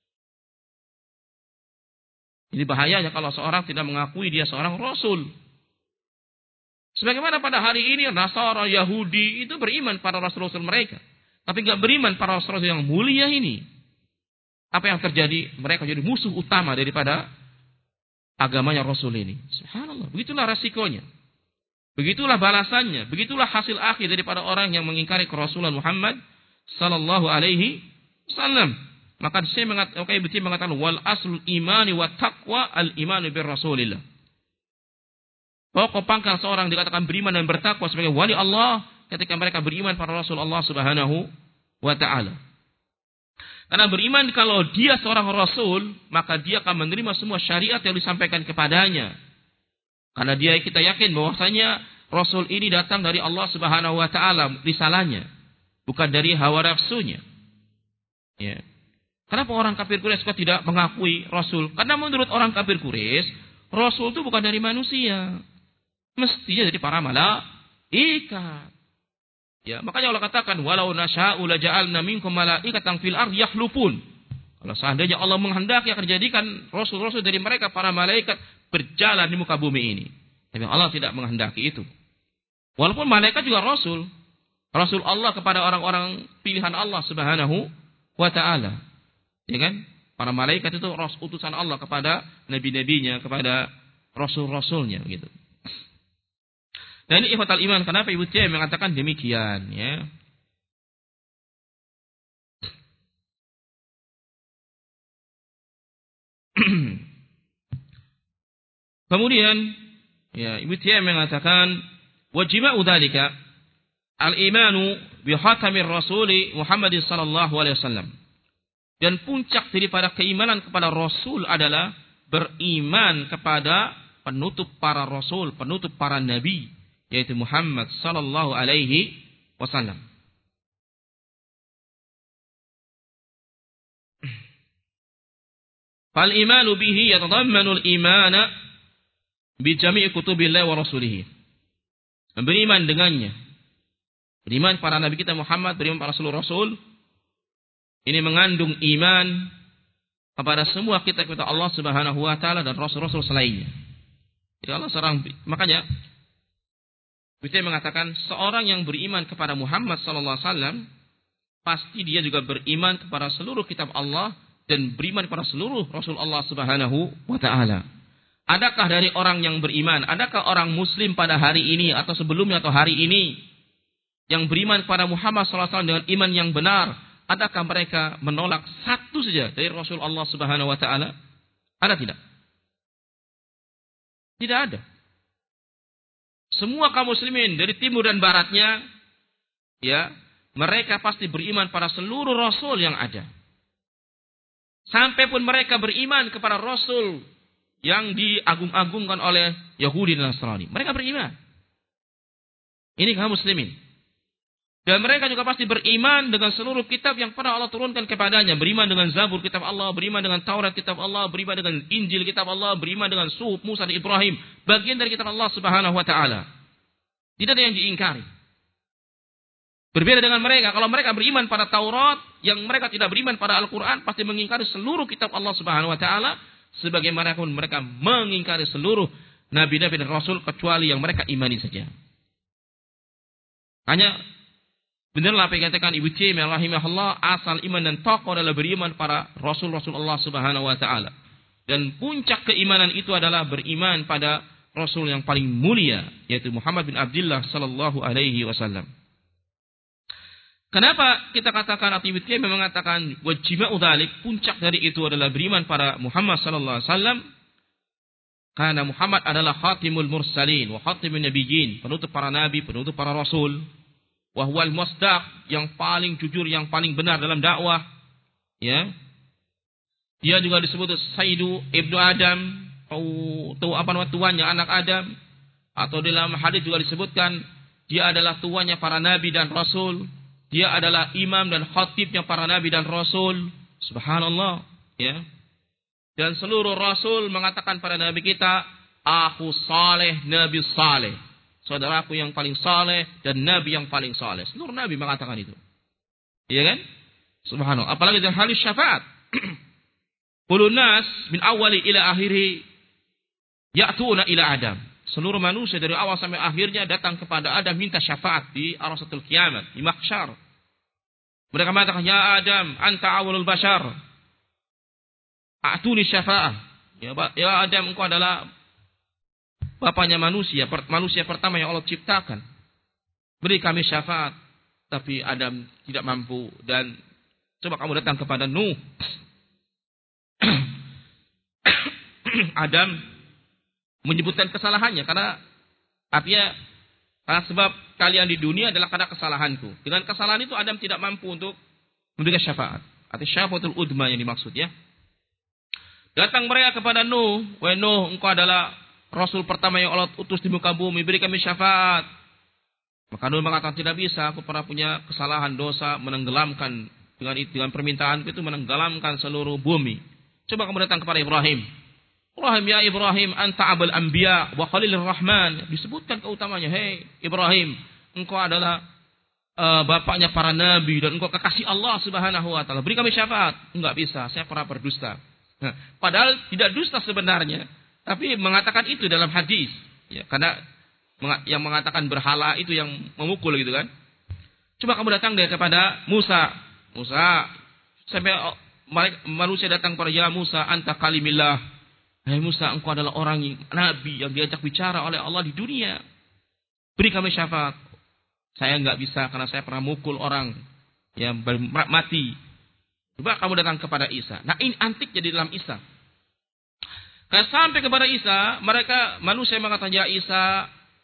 Ini bahayanya kalau seorang tidak mengakui dia seorang Rasul. Sebagaimana pada hari ini Nasara, Yahudi itu beriman pada Rasul-Rasul mereka. Tapi tidak beriman pada Rasul yang mulia ini. Apa yang terjadi? Mereka jadi musuh utama daripada agamanya Rasul ini. Subhanallah. Begitulah resikonya. Begitulah balasannya. Begitulah hasil akhir daripada orang yang mengingkari kerasulan Muhammad sallallahu alaihi wasallam. Maka saya mengatakan, okay, mengatakan wal aslul imani wa taqwa al imanu bir Rasulillah. Pokok pangkal seorang dikatakan beriman dan bertakwa sebagai wali Allah ketika mereka beriman pada Rasul Allah Subhanahu wa taala. Karena beriman kalau dia seorang rasul, maka dia akan menerima semua syariat yang disampaikan kepadanya. Karena dia kita yakin bahwasanya Rasul ini datang dari Allah Subhanahu wa taala risalahnya, bukan dari hawa nafsunya. Ya. Kenapa orang kafir Quraisy tidak mengakui Rasul? Karena menurut orang kafir Quraisy, Rasul itu bukan dari manusia. Mestinya dari para malaikat. Ya, makanya Allah katakan, walau nasya'u laja'alna minkum malaikatan fil ardi yakhlufun. Kalau seandainya Allah menghendaki akan jadikan rasul-rasul dari mereka para malaikat berjalan di muka bumi ini. Tapi Allah tidak menghendaki itu. Walaupun malaikat juga rasul. Rasul Allah kepada orang-orang pilihan Allah Subhanahu wa taala. Ya kan? Para malaikat itu utusan Allah kepada nabi-nabinya, kepada rasul-rasulnya gitu. Dan ini ikhwatal iman, kenapa Ibnu Taimiyah mengatakan demikian ya? Kemudian ya Ibnu Taimiyah mengatakan wajiba'u dzalika al-imanu bi khatamir rasuli Muhammad sallallahu alaihi wasallam. Dan puncak daripada keimanan kepada Rasul adalah beriman kepada penutup para Rasul, penutup para Nabi, yaitu Muhammad sallallahu alaihi wasallam. Fal imanu bihi yatadammanu al-imana bi jami' kutubillah wa rasulih. Beriman dengannya. Beriman para nabi kita Muhammad, beriman para seluruh rasul. Ini mengandung iman kepada semua kitab-kitab Allah Subhanahu wa taala dan rasul-rasul selainnya. Ya Allah seorang makanya kita mengatakan seorang yang beriman kepada Muhammad sallallahu alaihi wasallam pasti dia juga beriman kepada seluruh kitab Allah dan beriman kepada seluruh rasul Allah Subhanahu wa taala. Adakah dari orang yang beriman, adakah orang muslim pada hari ini atau sebelumnya atau hari ini yang beriman kepada Muhammad sallallahu alaihi wasallam dengan iman yang benar? Adakah mereka menolak satu saja dari Rasul Allah Subhanahu wa taala? Ada tidak? Tidak ada. Semua kaum muslimin dari timur dan baratnya ya, mereka pasti beriman pada seluruh rasul yang ada. Sampai pun mereka beriman kepada rasul yang diagung-agungkan oleh Yahudi dan Nasrani. Mereka beriman. Ini kaum muslimin. Dan mereka juga pasti beriman dengan seluruh kitab yang pernah Allah turunkan kepadanya. Beriman dengan Zabur kitab Allah, beriman dengan Taurat kitab Allah, beriman dengan Injil kitab Allah, beriman dengan Suhuf Musa dan Ibrahim. Bagian dari kitab Allah subhanahu wa ta'ala. Tidak ada yang diingkari. Berbeda dengan mereka. Kalau mereka beriman pada Taurat, yang mereka tidak beriman pada Al-Quran, pasti mengingkari seluruh kitab Allah subhanahu wa ta'ala. Sebagaimana pun mereka mengingkari seluruh Nabi-Nabi dan Rasul, kecuali yang mereka imani saja. Hanya benarlah apa yang dikatakan Ibnu Taimiyah rahimahullah, asal iman dan taqwa adalah beriman para Rasul-Rasul Allah subhanahu wa ta'ala. Dan puncak keimanan itu adalah beriman pada Rasul yang paling mulia, yaitu Muhammad bin Abdullah sallallahu alaihi wasallam. Kenapa kita katakan, atau Ibnu Taimiyah mengatakan wajiba'u dzalik, puncak dari itu adalah beriman pada Muhammad sallallahu alaihi wasallam, karena Muhammad adalah khatimul mursalin wa khatimun nabiyyin, penutup para nabi, penutup para rasul. Wahwal musdaq, yang paling jujur, yang paling benar dalam dakwah. Ya. Dia juga disebut Sayyidu Ibnu Adam, atau apa nama tuannya anak Adam. Atau dalam hadis juga disebutkan dia adalah tuannya para nabi dan rasul. Dia adalah imam dan khatibnya para nabi dan rasul. Subhanallah, ya. Dan seluruh rasul mengatakan pada nabi kita, aku saleh, nabi saleh. Saudaraku yang paling saleh dan nabi yang paling saleh. Seluruh nabi mengatakan itu. Iya kan? Subhanallah. Apalagi dalam hal syafaat. Kulun nas min awali ila akhiri ya'tuna ila Adam. Seluruh manusia dari awal sampai akhirnya datang kepada Adam minta syafaat di arasatul kiamat, di mahsyar. Mereka mengatakan, ya Adam, anta awalul bashar. A'tuni syafa'ah. Ya, ya Adam, engkau adalah bapaknya manusia, manusia pertama yang Allah ciptakan. Beri kami syafaat. Tapi Adam tidak mampu. Dan coba kamu datang kepada Nuh. Adam menyebutkan kesalahannya. Karena artinya, karena sebab kalian di dunia adalah karena kesalahanku. Dengan kesalahan itu Adam tidak mampu untuk memberikan syafaat. Artinya syafaatul udma yang dimaksud ya. Datang mereka kepada Nuh. Wahai Nuh, engkau adalah Rasul pertama yang Allah utus di muka bumi, beri kami syafaat. Maka Nuh mengatakan, tidak bisa, aku pernah punya kesalahan, dosa, menenggelamkan dengan dengan permintaan itu menenggelamkan seluruh bumi. Coba kamu datang kepada Ibrahim. Ibrahim, ya Ibrahim, anta abul anbiya wa khalilur rahman. Disebutkan keutamanya, hei Ibrahim, engkau adalah uh, bapaknya para nabi dan engkau kekasih Allah subhanahu wa ta'ala. Beri kami syafaat. Enggak bisa, saya pernah berdusta. Nah, padahal tidak dusta sebenarnya. Tapi mengatakan itu dalam hadis, ya, karena yang mengatakan berhala itu yang memukul gitu kan. Coba kamu datang dari kepada Musa, Musa sampai manusia datang kepada ya Musa, anta kalimillah. Hai Musa, engkau adalah orang yang nabi yang diajak bicara oleh Allah di dunia. Beri kami syafaat. Saya enggak bisa karena saya pernah mukul orang yang mati. Coba kamu datang kepada Isa. Nah ini antik jadi dalam Isa. Karena sampai kepada Isa, mereka manusia mengatakan, ya Isa,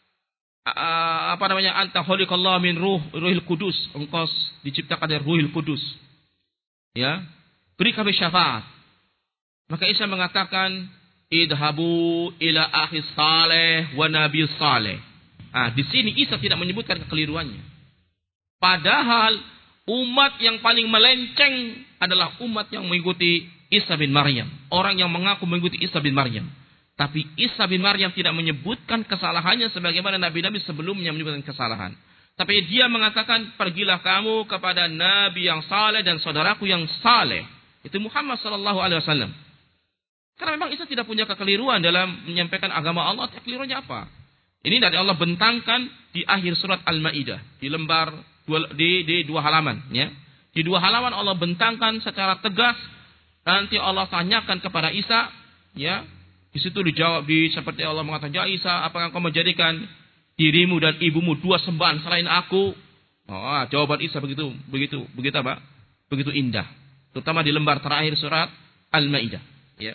uh, apa namanya, anta khaliqallah min ruh, ruhil kudus. Engkau diciptakan dari ruhil kudus. Ya, beri kami syafaat. Maka Isa mengatakan, idhabu ila akhi saleh wa nabi saleh. Ah, di sini Isa tidak menyebutkan kekeliruannya. Padahal umat yang paling melenceng adalah umat yang mengikuti Isa bin Maryam. Orang yang mengaku mengikuti Isa bin Maryam. Tapi Isa bin Maryam tidak menyebutkan kesalahannya sebagaimana nabi-nabi sebelumnya menyebutkan kesalahan. Tapi dia mengatakan, pergilah kamu kepada nabi yang saleh dan saudaraku yang saleh. Itu Muhammad sallallahu alaihi wasallam. Karena memang Isa tidak punya kekeliruan dalam menyampaikan agama Allah. Kekeliruannya apa? Ini dari Allah bentangkan di akhir surat Al-Maidah. Di lembar, di, di dua halaman. Ya. Di dua halaman Allah bentangkan secara tegas. Nanti Allah tanyakan kepada Isa, ya, di situ dijawab di seperti Allah mengatakan, ya Isa, apakah kau menjadikan dirimu dan ibumu dua sembahan selain aku? Oh, jawaban Isa begitu, begitu, begitu apa? Begitu indah. Terutama di lembar terakhir surat Al-Maidah. Ya.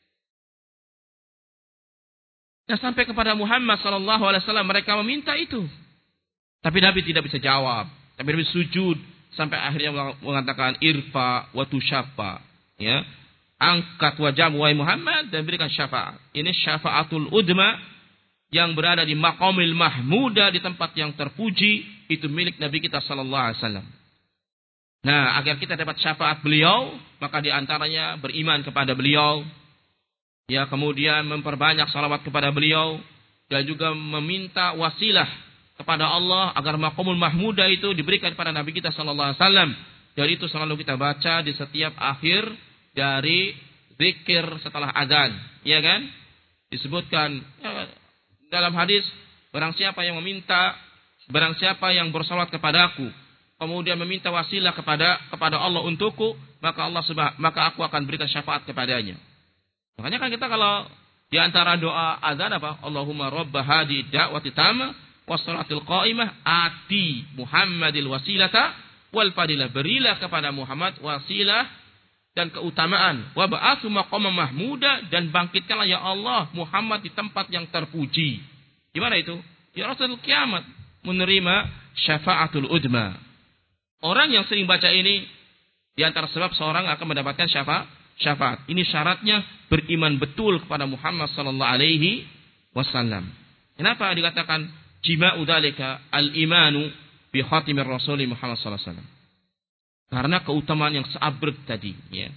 Nah, sampai kepada Muhammad Sallallahu Alaihi Wasallam mereka meminta itu, tapi Nabi tidak bisa jawab. Tapi Nabi sujud sampai akhirnya mengatakan irfa wa tusyaffa. Ya, angkat wajahmu wahai Muhammad dan berikan syafaat. Ini syafaatul udma yang berada di maqamil mahmuda, di tempat yang terpuji, itu milik Nabi kita sallallahu alaihi wasallam. Nah, agar kita dapat syafaat beliau, maka di antaranya beriman kepada beliau, ya, kemudian memperbanyak salawat kepada beliau, dan juga meminta wasilah kepada Allah agar maqamul mahmuda itu diberikan kepada Nabi kita sallallahu alaihi wasallam. Dan itu selalu kita baca di setiap akhir dari zikir setelah azan, ya kan? Disebutkan ya, dalam hadis, barang siapa yang meminta, barang siapa yang bersalawat kepadaku, kemudian meminta wasilah kepada kepada Allah untukku, maka Allah subhanahu maka aku akan berikan syafaat kepadanya. Makanya kan kita kalau di antara doa azan apa? Allahumma rabb hadi da'wati tamah wassalatil qa'imah ati Muhammadil wasilata wal fadilah, berilah kepada Muhammad wasilah dan keutamaan, wa ba'atsu maqama mahmuda, dan bangkitkanlah ya Allah Muhammad di tempat yang terpuji. Gimana itu? Ya Rasul kiamat menerima syafaatul udma. Orang yang sering baca ini di antara sebab seorang akan mendapatkan syafaat. Syafaat. Ini syaratnya beriman betul kepada Muhammad sallallahu alaihi wasallam. Kenapa dikatakan jima'u dzalika al-imanu bi khatimir rasul Muhammad sallallahu alaihi wasallam? Karena keutamaan yang seabrek tadi, ya.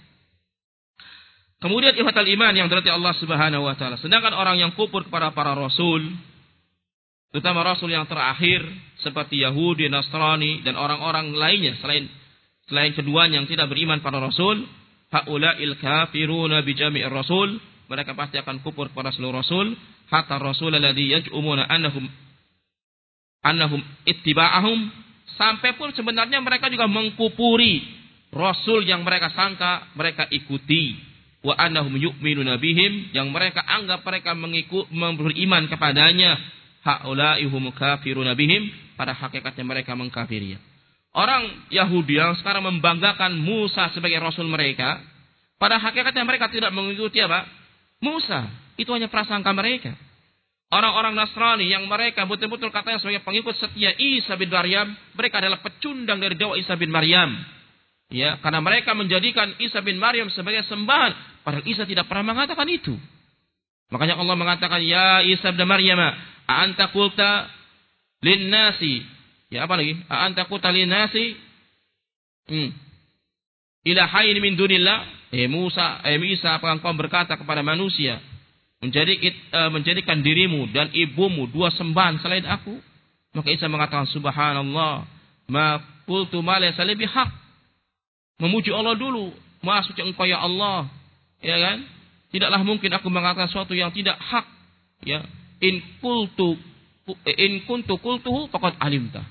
Kemudian ihwatal iman yang dirahmati Allah Subhanahu wa taala. Sedangkan orang yang kufur kepada para rasul, terutama rasul yang terakhir seperti Yahudi, Nasrani dan orang-orang lainnya selain selain keduanya yang tidak beriman pada rasul, haula'il kafiruna bi jami'ir rasul, mereka pasti akan kufur kepada seluruh rasul, hatta rasul alladhi yaj'umuna annahum annahum ittiba'ahum, sampai pun sebenarnya mereka juga mengkupuri rasul yang mereka sangka mereka ikuti, wa annahum yu'minuna bihim, yang mereka anggap mereka mengikut beriman kepadanya, haula'i hum kafiruna bihim, pada hakikatnya mereka mengkafirinya. Orang Yahudi yang sekarang membanggakan Musa sebagai rasul mereka, pada hakikatnya mereka tidak mengikuti apa? Musa. Itu hanya prasangka mereka. Orang-orang Nasrani yang mereka betul-betul katanya sebagai pengikut setia Isa bin Maryam, mereka adalah pecundang dari dakwah Isa bin Maryam. Ya, karena mereka menjadikan Isa bin Maryam sebagai sembahan, padahal Isa tidak pernah mengatakan itu. Makanya Allah mengatakan, ya Isa bin Maryam, a anta qulta lin-nasi, ya apa lagi? A anta qulta lin-nasi hmm. ilahain min dunillah. Eh Musa, eh Isa, apakah engkau berkata kepada manusia, Menjadi, uh, menjadikan dirimu dan ibumu dua sembahan selain aku? Maka Isa mengatakan, subhanallah, ma qultu ma laysa li bihaq. Memuji Allah dulu, maha suci engkau ya Allah, ya kan? Tidaklah mungkin aku mengatakan sesuatu yang tidak hak, ya. In qultu in kuntu qultuhu faqad alimta.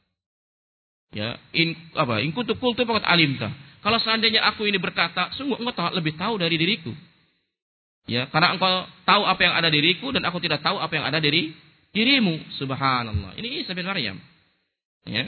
Ya, in apa? In kuntu qultu faqad alimta. Kalau seandainya aku ini berkata, sungguh engkau lebih tahu dari diriku. Ya, karena engkau tahu apa yang ada diriku dan aku tidak tahu apa yang ada diri dirimu. Subhanallah. Ini Isa bin Maryam. Ya.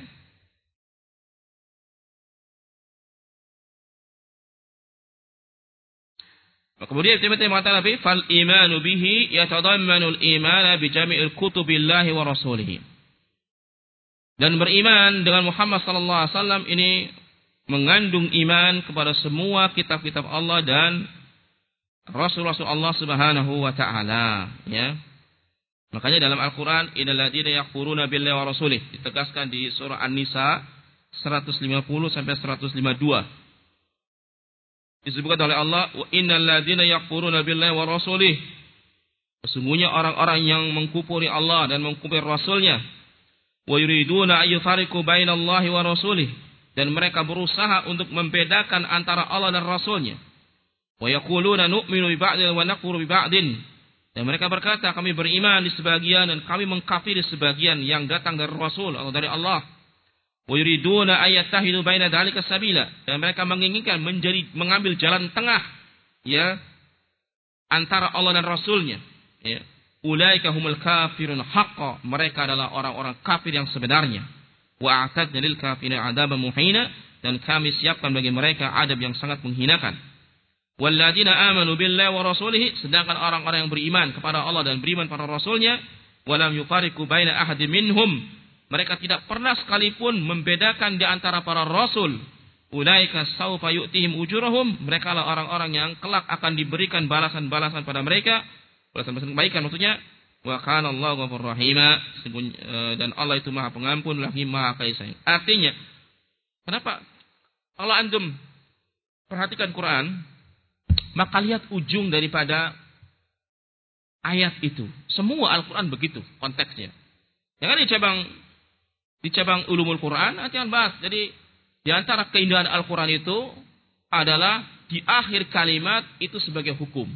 Kemudian Ibnu mengatakan lebih, fal imanu bihi yatadammanu al-imana bi jami'il kutubillahi wa rasulih. Dan beriman dengan Muhammad sallallahu alaihi wasallam ini mengandung iman kepada semua kitab-kitab Allah dan Rasul-Rasul Allah Subhanahu wa taala, ya. Makanya dalam Al-Qur'an, innal ladzina yakfuruna billahi wa rasulih, ditegaskan di surah An-Nisa seratus lima puluh sampai seratus lima puluh dua. Disebutkan oleh Allah, wa innal ladzina yakfuruna billahi wa rasulih. Sesungguhnya orang-orang yang mengkufuri Allah dan mengkufuri Rasulnya, wa yuriduna ayyufariqu bainallahi wa rasulih, dan mereka berusaha untuk membedakan antara Allah dan Rasulnya. Wa yaquluna nu'minu bi ba'din wa nakfuru bi ba'din. Dan mereka berkata, kami beriman di sebagian dan kami mengkafiri sebagian yang datang dari Rasul atau dari Allah. Wa yuriduna ayattahidu baina dzalika sabila. Dan mereka menginginkan menjadi mengambil jalan tengah, ya, antara Allah dan Rasulnya. Ya. Ulaika humul kafirun haqqan. Mereka adalah orang-orang kafir yang sebenarnya. Wa a'tadna lil kafirin 'adaban muhina. Dan kami siapkan bagi mereka adab yang sangat menghinakan. Walladzina amanu billahi wa rasulih, sedangkan orang-orang yang beriman kepada Allah dan beriman pada Rasulnya, walam yufariqu baina ahadin minhum, mereka tidak pernah sekalipun membedakan di antara para rasul, ulaika saufa yu'tihim ujurahum, mereka lah orang-orang yang kelak akan diberikan balasan-balasan pada mereka, balasan-balasan kebaikan maksudnya. Wa kana Allahu ghafurur rahima, dan Allah itu Maha Pengampun lagi Maha Kasih Sayang. Artinya, kenapa kalau antum perhatikan Quran, maka lihat ujung daripada ayat itu. Semua Al-Quran begitu konteksnya. Jangan di cabang di cabang ulumul Quran, nanti akan bahas. Jadi di antara keindahan Al-Quran itu adalah di akhir kalimat itu sebagai hukum.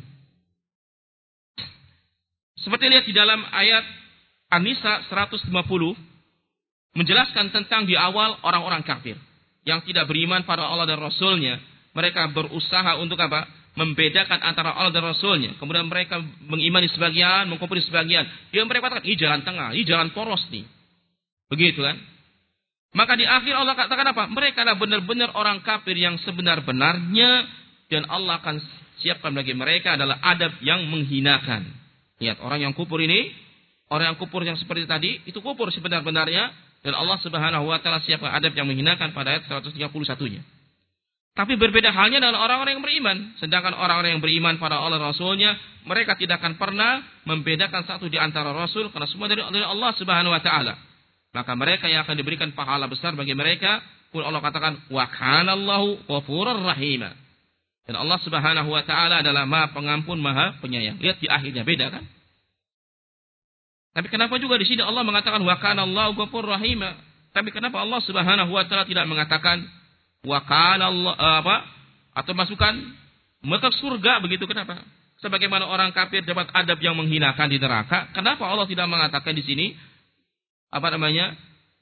Seperti lihat di dalam ayat An-Nisa seratus lima puluh menjelaskan tentang di awal orang-orang kafir yang tidak beriman pada Allah dan Rasulnya. Mereka berusaha untuk apa? Membedakan antara Allah dan Rasulnya. Kemudian mereka mengimani sebagian, mengkufuri sebagian. Ya mereka katakan, ini jalan tengah, ini jalan poros nih. Begitu kan? Maka di akhir Allah katakan apa? Mereka adalah benar-benar orang kafir yang sebenar-benarnya. Dan Allah akan siapkan bagi mereka adalah adab yang menghinakan. Lihat, orang yang kufur ini, orang yang kufur yang seperti tadi, itu kufur sebenar-benarnya. Dan Allah subhanahu wa ta'ala siapkan adab yang menghinakan pada ayat seratus tiga puluh satu-nya. Tapi berbeda halnya dengan orang-orang yang beriman. Sedangkan orang-orang yang beriman pada Allah dan Rasulnya, mereka tidak akan pernah membedakan satu di antara Rasul, karena semua dari Allah subhanahu wa ta'ala. Maka mereka yang akan diberikan pahala besar bagi mereka, pun Allah katakan, wa kanallahu ghafurur rahima. Dan Allah subhanahu wa ta'ala adalah Maha Pengampun, Maha Penyayang. Lihat di akhirnya beda kan? Tapi kenapa juga di sini Allah mengatakan wa kanallahu ghafurur rahima? Tapi kenapa Allah subhanahu wa ta'ala tidak mengatakan wa kanallahu apa? Atau masukkan masuk surga begitu, kenapa? Sebagaimana orang kafir dapat adab yang menghinakan di neraka, kenapa Allah tidak mengatakan di sini apa namanya?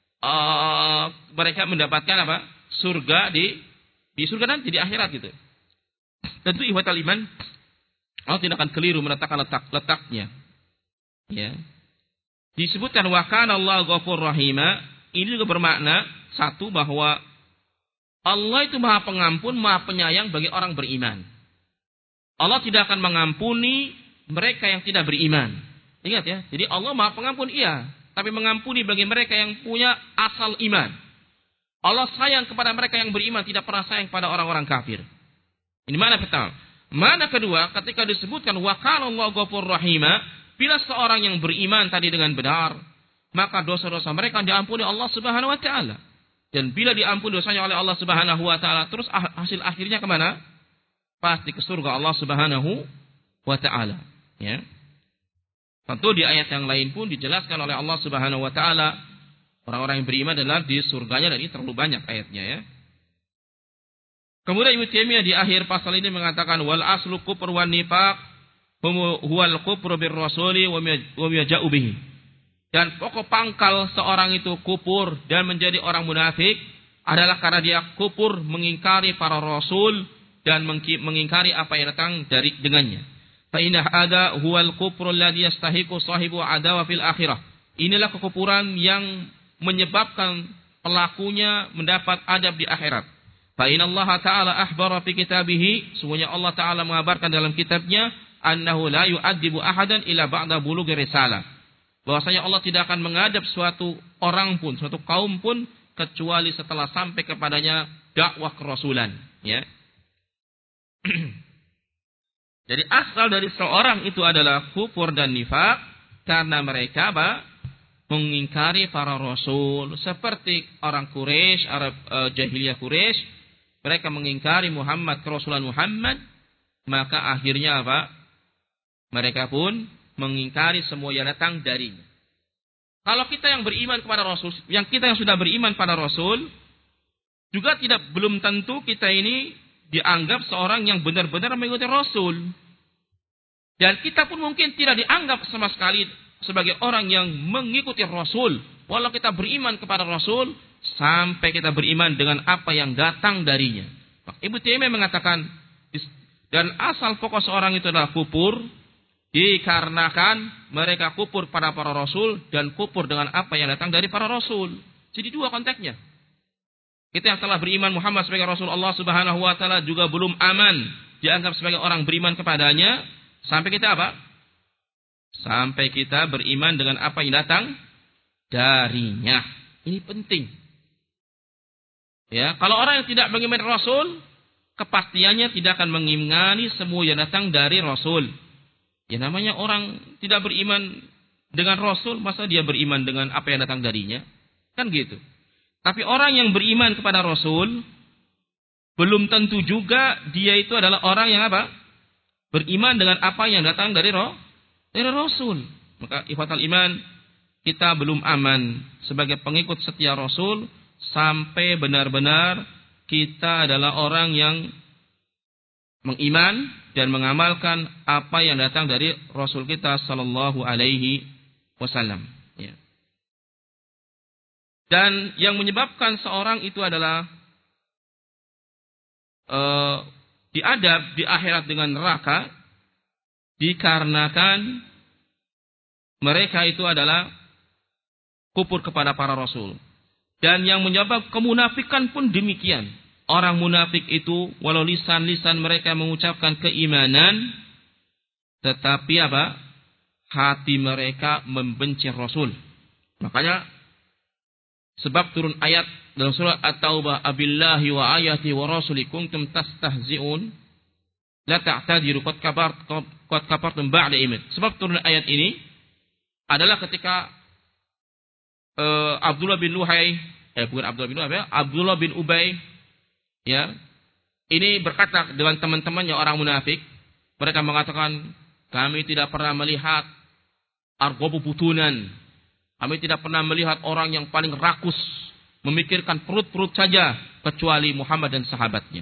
Uh, mereka mendapatkan apa? Surga di di surga nanti di akhirat gitu. Tentu ihwatal iman, Allah tidak akan keliru meletakkan letak-letaknya. Ya. Disebutkan wa kana Allahu ghafurur rahima, ini juga bermakna satu bahwa Allah itu Maha Pengampun, Maha Penyayang bagi orang beriman. Allah tidak akan mengampuni mereka yang tidak beriman. Ingat ya, jadi Allah Maha Pengampun iya, tapi mengampuni bagi mereka yang punya asal iman. Allah sayang kepada mereka yang beriman, tidak pernah sayang pada orang-orang kafir. Ini mana pertama. Mana kedua, ketika disebutkan wa kana Allahu ghafurur rahima, bila seorang yang beriman tadi dengan benar, maka dosa-dosa mereka diampuni Allah Subhanahu wa taala. Dan bila diampuni dosanya oleh Allah Subhanahu wa taala, terus hasil akhirnya kemana? Pasti ke surga Allah Subhanahu wa taala, ya. Tentu di ayat yang lain pun dijelaskan oleh Allah Subhanahu wa taala orang-orang yang beriman adalah di surganya, dan ini terlalu banyak ayatnya ya. Kemudian Ibnu Taimiyah di akhir pasal ini mengatakan wal aslu kufr wan nifaq huwal kufru bir rasuli wa yaja'u bihi. Dan pokok pangkal seorang itu kufur dan menjadi orang munafik adalah karena dia kufur mengingkari para rasul dan mengingkari apa yang datang dari dengannya. Fa inna hada huwal kufru alladhi yastahiqu sahibu adawa fil akhirah. Inilah kekufuran yang menyebabkan pelakunya mendapat adab di akhirat. Fa inna Allah Ta'ala akhbara fi kitabihi, sungguhnya Allah Ta'ala mengabarkan dalam kitabnya annahu la yu'adzibu ahadan illa ba'da bulughi risalah. Bahwasanya Allah tidak akan mengadab suatu orang pun, suatu kaum pun kecuali setelah sampai kepadanya dakwah kerasulan, ya. Jadi asal dari seorang itu adalah kufur dan nifak karena mereka apa? Mengingkari para rasul, seperti orang Quraisy, Arab uh, jahiliyah Quraisy. Mereka mengingkari Muhammad, kerasulan Muhammad, maka akhirnya apa? Mereka pun mengingkari semua yang datang darinya. Kalau kita yang beriman kepada Rasul, yang kita yang sudah beriman pada Rasul, juga tidak belum tentu kita ini dianggap seorang yang benar-benar mengikuti Rasul. Dan kita pun mungkin tidak dianggap sama sekali sebagai orang yang mengikuti Rasul. Walau kita beriman kepada Rasul, sampai kita beriman dengan apa yang datang darinya. Ibnu Taimiyah mengatakan, dan asal pokok seorang itu adalah kufur, dikarenakan mereka kufur pada para Rasul dan kufur dengan apa yang datang dari para Rasul. Jadi dua konteksnya. Kita yang telah beriman Muhammad sebagai Rasul Allah Subhanahu wa taala juga belum aman dianggap sebagai orang beriman kepadanya, sampai kita apa? Sampai kita beriman dengan apa yang datang darinya. Ini penting. Ya, kalau orang yang tidak mengimani Rasul, kepastiannya tidak akan mengimani semua yang datang dari Rasul. Ya namanya orang tidak beriman dengan Rasul, masa dia beriman dengan apa yang datang darinya? Kan gitu. Tapi orang yang beriman kepada Rasul, belum tentu juga dia itu adalah orang yang apa? Beriman dengan apa yang datang dari roh, dari Rasul. Maka ikhwatal iman, kita belum aman sebagai pengikut setia Rasul sampai benar-benar kita adalah orang yang mengiman dan mengamalkan apa yang datang dari Rasul kita sallallahu alaihi wasallam. Ya. Dan yang menyebabkan seorang itu adalah uh, diadab di akhirat dengan neraka dikarenakan mereka itu adalah kufur kepada para Rasul. Dan yang menyebabkan kemunafikan pun demikian. Orang munafik itu walau lisan-lisan mereka mengucapkan keimanan, tetapi apa? Hati mereka membenci Rasul. Makanya sebab turun ayat dalam surah At-Taubah, "Abillahi wa ayati wa rasuli kuntum tastahzi'un la ta'tadiru qad kafartum qad kafartum ba'da iman." Sebab turun ayat ini adalah ketika uh, Abdullah bin Luhai, eh bukan Abdullah bin Luhai, ya, Abdullah bin Ubay, ya, ini berkata dengan teman-temannya orang munafik. Mereka mengatakan, kami tidak pernah melihat argobu butunan. Kami tidak pernah melihat orang yang paling rakus, memikirkan perut-perut saja, kecuali Muhammad dan sahabatnya.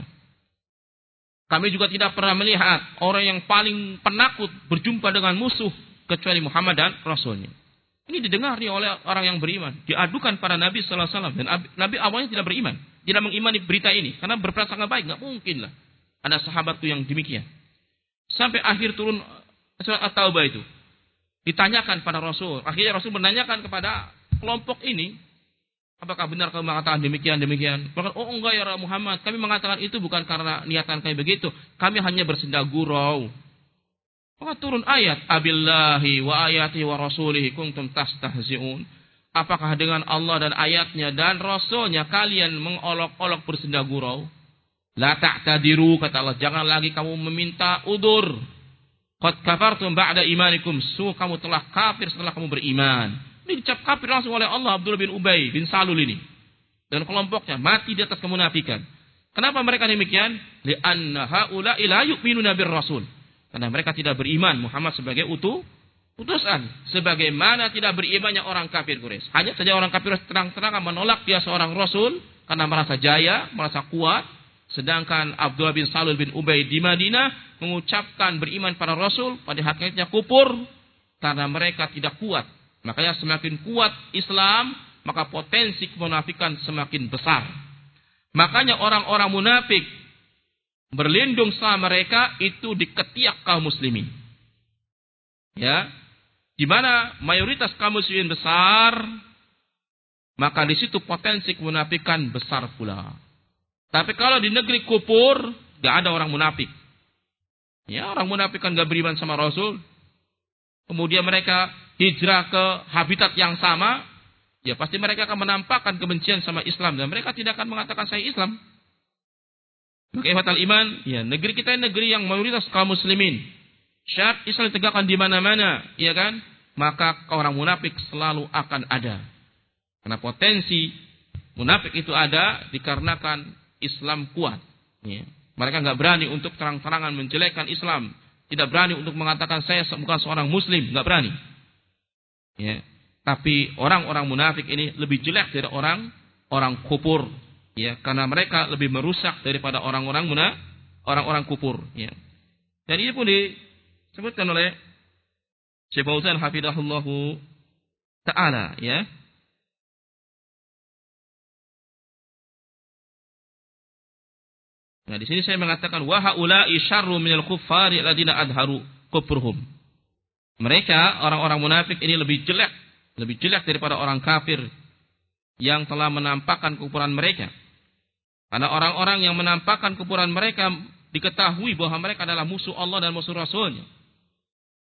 Kami juga tidak pernah melihat orang yang paling penakut berjumpa dengan musuh, kecuali Muhammad dan Rasulnya. Ini didengar oleh orang yang beriman. Diadukan pada Nabi sallallahu alaihi wasallam. Dan Nabi awalnya tidak beriman. Tidak mengimani berita ini. Karena berprasangka baik. Tidak mungkin lah ada sahabat itu yang demikian. Sampai akhir turun surat At-Taubah itu. Ditanyakan pada Rasul. Akhirnya Rasul menanyakan kepada kelompok ini. Apakah benar kamu mengatakan demikian-demikian? Bahkan, oh enggak ya Muhammad. Kami mengatakan itu bukan karena niatan kami begitu. Kami hanya bersenda gurau. Maka turun ayat, "Abillahi wa ayati wa rasulihi kuntum tastahzi'un." Apakah dengan Allah dan ayatnya dan Rasulnya kalian mengolok-olok bersenda gurau? La ta'tadiru, kata Allah, jangan lagi kamu meminta udur. Qad kafartum ba'da imanikum, sungguh kamu telah kafir setelah kamu beriman. Ini dicap kafir langsung oleh Allah. Abdullah bin Ubay bin Salul ini dan kelompoknya mati di atas kemunafikan. Kenapa mereka demikian? Li'anna haula'i la yu'minuna bir rasul. Karena mereka tidak beriman Muhammad sebagai utuh, utusan. Sebagaimana tidak berimannya orang kafir Quraisy. Hanya saja orang kafir terang-terangan menolak dia seorang Rasul. Karena merasa jaya, merasa kuat. Sedangkan Abdullah bin Salul bin Ubay di Madinah mengucapkan beriman pada Rasul. Pada hakikatnya kufur. Karena mereka tidak kuat. Makanya semakin kuat Islam, maka potensi kemunafikan semakin besar. Makanya orang-orang munafik berlindung sama mereka itu di ketiak kaum muslimin. Ya. Di mana mayoritas kaum muslimin besar, maka di situ potensi kemunafikan besar pula. Tapi kalau di negeri kufur, enggak ada orang munafik. Ya, orang munafik kan enggak beriman sama Rasul. Kemudian mereka hijrah ke habitat yang sama, ya pasti mereka akan menampakkan kebencian sama Islam dan mereka tidak akan mengatakan saya Islam. Maka ikhwatal iman, ya negeri kita negeri yang mayoritas kaum muslimin. Syariat Islam ditegakkan di mana-mana, ya kan? Maka orang munafik selalu akan ada. Karena potensi munafik itu ada dikarenakan Islam kuat. Ya. Mereka nggak berani untuk terang-terangan menjelekkan Islam, tidak berani untuk mengatakan saya bukan seorang Muslim, nggak berani. Ya. Tapi orang-orang munafik ini lebih jelek dari orang orang kufur. Ya, karena mereka lebih merusak daripada orang-orang munafik, orang-orang kufur. Ya. Dan ini pun disebutkan oleh Syekh Fauzan hafidhahullahu taala. Ya. Nah, di sini saya mengatakan wa haula'i syarru minal kuffari alladziina adharu kufruhum. Mereka orang-orang munafik ini lebih jelek, lebih jelek daripada orang kafir yang telah menampakkan kekufuran mereka. Karena orang-orang yang menampakkan kekufuran mereka diketahui bahwa mereka adalah musuh Allah dan musuh Rasulnya.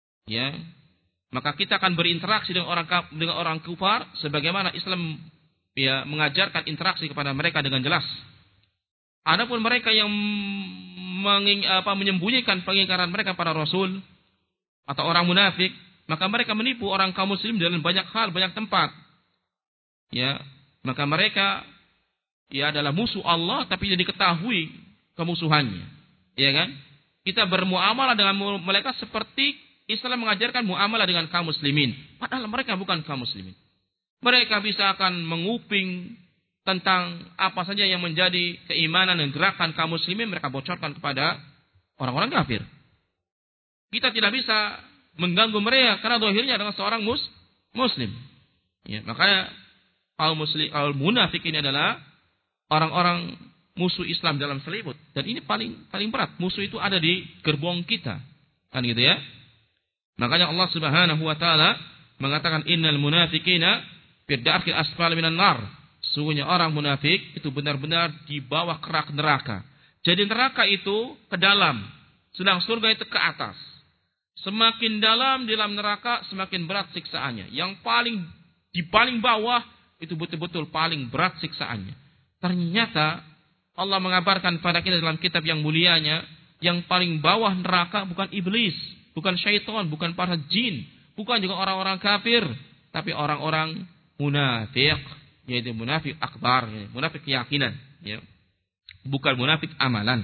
Ya, maka kita akan berinteraksi dengan orang dengan orang kafir sebagaimana Islam ya mengajarkan interaksi kepada mereka dengan jelas. Adapun mereka yang menging, apa, menyembunyikan pengingkaran mereka pada Rasul atau orang munafik, maka mereka menipu orang kaum muslim dalam banyak hal, banyak tempat. Ya, maka mereka ya adalah musuh Allah tapi tidak diketahui kemusuhannya. Ya kan? Kita bermuamalah dengan mereka seperti Islam mengajarkan muamalah dengan kaum muslimin, padahal mereka bukan kaum muslimin. Mereka bisa akan menguping tentang apa saja yang menjadi keimanan dan gerakan kaum muslimin, mereka bocorkan kepada orang-orang kafir. Kita tidak bisa mengganggu mereka karena zahirnya adalah seorang mus muslim. Ya, makanya kaum muslim, kaum munafik ini adalah orang-orang musuh Islam dalam selimut, dan ini paling paling berat. Musuh itu ada di gerbong kita. Kan gitu ya. Makanya Allah Subhanahu wa taala mengatakan innal munafiqina fi darkil asfal minan nar. Sungguhnya orang munafik itu benar-benar di bawah kerak neraka. Jadi neraka itu ke dalam, sedang surga itu ke atas. Semakin dalam di dalam neraka semakin berat siksaannya. Yang paling di paling bawah itu betul-betul paling berat siksaannya. Ternyata Allah mengabarkan pada kita dalam kitab yang mulianya, yang paling bawah neraka bukan iblis, bukan syaitan, bukan para jin, bukan juga orang-orang kafir, tapi orang-orang munafik, yaitu munafik akbar, munafik keyakinan, ya. Bukan munafik amalan.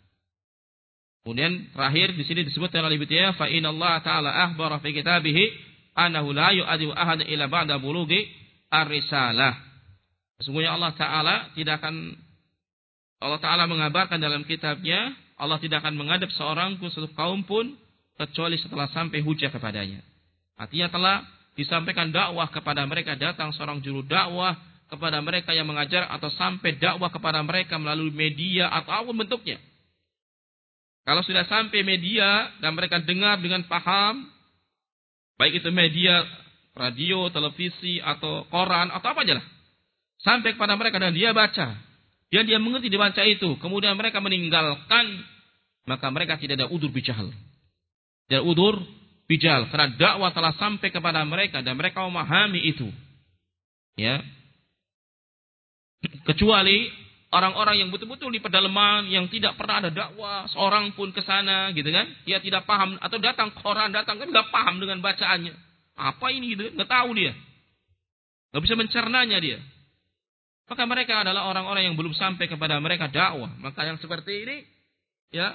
Kemudian terakhir di sini disebutkan oleh Ibnu fa inna Allah taala akhbara fi kitabih annahu la yu'adhibu ahadan illa ba'da bulughi ar-risalah. Sesungguhnya Allah taala tidak akan Allah taala mengabarkan dalam kitabnya, Allah tidak akan mengadab seorang pun, satu kaum pun kecuali setelah sampai hujah kepadanya. Artinya telah disampaikan dakwah kepada mereka, datang seorang juru dakwah kepada mereka yang mengajar, atau sampai dakwah kepada mereka melalui media atau apapun bentuknya. Kalau sudah sampai media dan mereka dengar dengan paham, baik itu media radio, televisi atau koran atau apa aja lah, sampai kepada mereka dan dia baca, dan dia mengerti dibaca itu, kemudian mereka meninggalkan, maka mereka tidak ada udur bijahal. Tidak udur bijal, karena dakwah telah sampai kepada mereka dan mereka memahami itu. Ya. Kecuali orang-orang yang betul-betul di pedalaman yang tidak pernah ada dakwah seorang pun ke sana, gitu kan? Dia tidak paham, atau datang koran, datang kan enggak paham dengan bacaannya. Apa ini gitu? Enggak tahu dia. Enggak bisa mencernanya dia. Maka mereka adalah orang-orang yang belum sampai kepada mereka dakwah. Maka yang seperti ini ya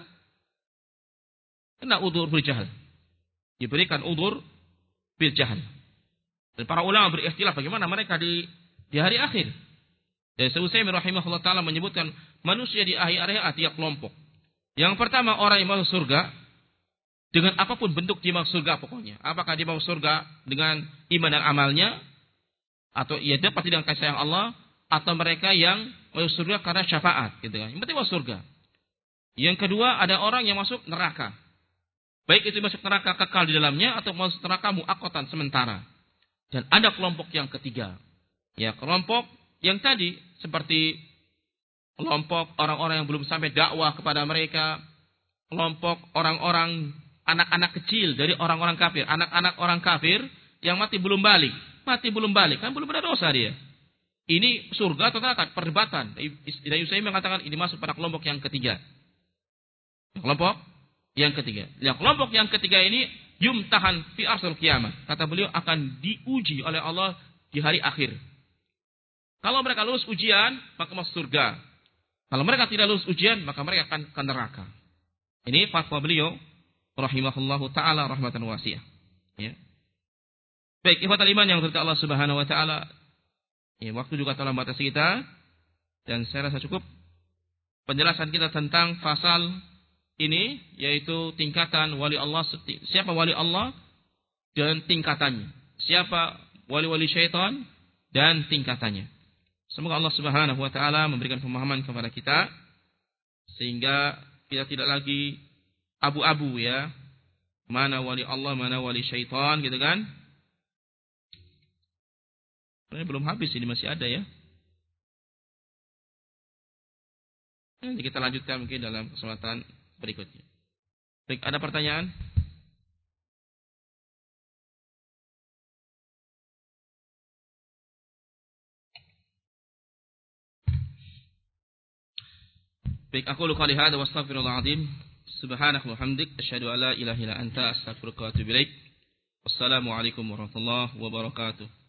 kena udzur bil jahal. Diberikan udzur bil jahal. Dan para ulama berikhtilaf bagaimana mereka di di hari akhir. Dan Syekh Utsaimin rahimahullah taala menyebutkan manusia di akhir hari ada tiga kelompok. Yang pertama orang yang masuk surga dengan apapun bentuk dia masuk surga pokoknya. Apakah dia masuk surga dengan iman dan amalnya, atau ia dapat dengan kasih sayang Allah, atau mereka yang masuk surga karena syafaat, gitu kan. Yang penting masuk surga. Yang kedua ada orang yang masuk neraka. Baik itu masuk neraka kekal di dalamnya atau masuk neraka muaqqatan sementara. Dan ada kelompok yang ketiga. Ya, kelompok yang tadi seperti kelompok orang-orang yang belum sampai dakwah kepada mereka, kelompok orang-orang anak-anak kecil dari orang-orang kafir, anak-anak orang kafir yang mati belum balik, mati belum balik, kan belum ada dosa dia. Ini surga atau neraka? Perdebatan. Dari Utsaimin mengatakan ini masuk pada kelompok yang ketiga. Kelompok yang ketiga. Yang kelompok yang ketiga ini yumtahan fi arsul qiyamah. Kata beliau akan diuji oleh Allah di hari akhir. Kalau mereka lulus ujian, maka masuk surga. Kalau mereka tidak lulus ujian, maka mereka akan ke neraka. Ini fatwa beliau rahimahullahu taala rahmatan wasi'ah. Ya. Baik, ikhwatal iman yang dirahmati Allah Subhanahu wa taala. Ya, waktu juga telah membatasi kita, dan saya rasa cukup penjelasan kita tentang fasal ini, yaitu tingkatan wali Allah, siapa wali Allah dan tingkatannya, siapa wali-wali syaitan dan tingkatannya. Semoga Allah Subhanahu wa taala memberikan pemahaman kepada kita sehingga kita tidak lagi abu-abu ya, mana wali Allah, mana wali syaitan, gitu kan. Ini belum habis, ini masih ada ya. Nanti kita lanjutkan mungkin dalam kesempatan berikutnya. Baik, ada pertanyaan? Baik, aku qouli hadza wa astaghfirullahal azim. Subhanaka wa hamdik asyhadu an la ilaha illa anta astaghfiruka wa atubu ilaik. Wassalamualaikum warahmatullahi wabarakatuh.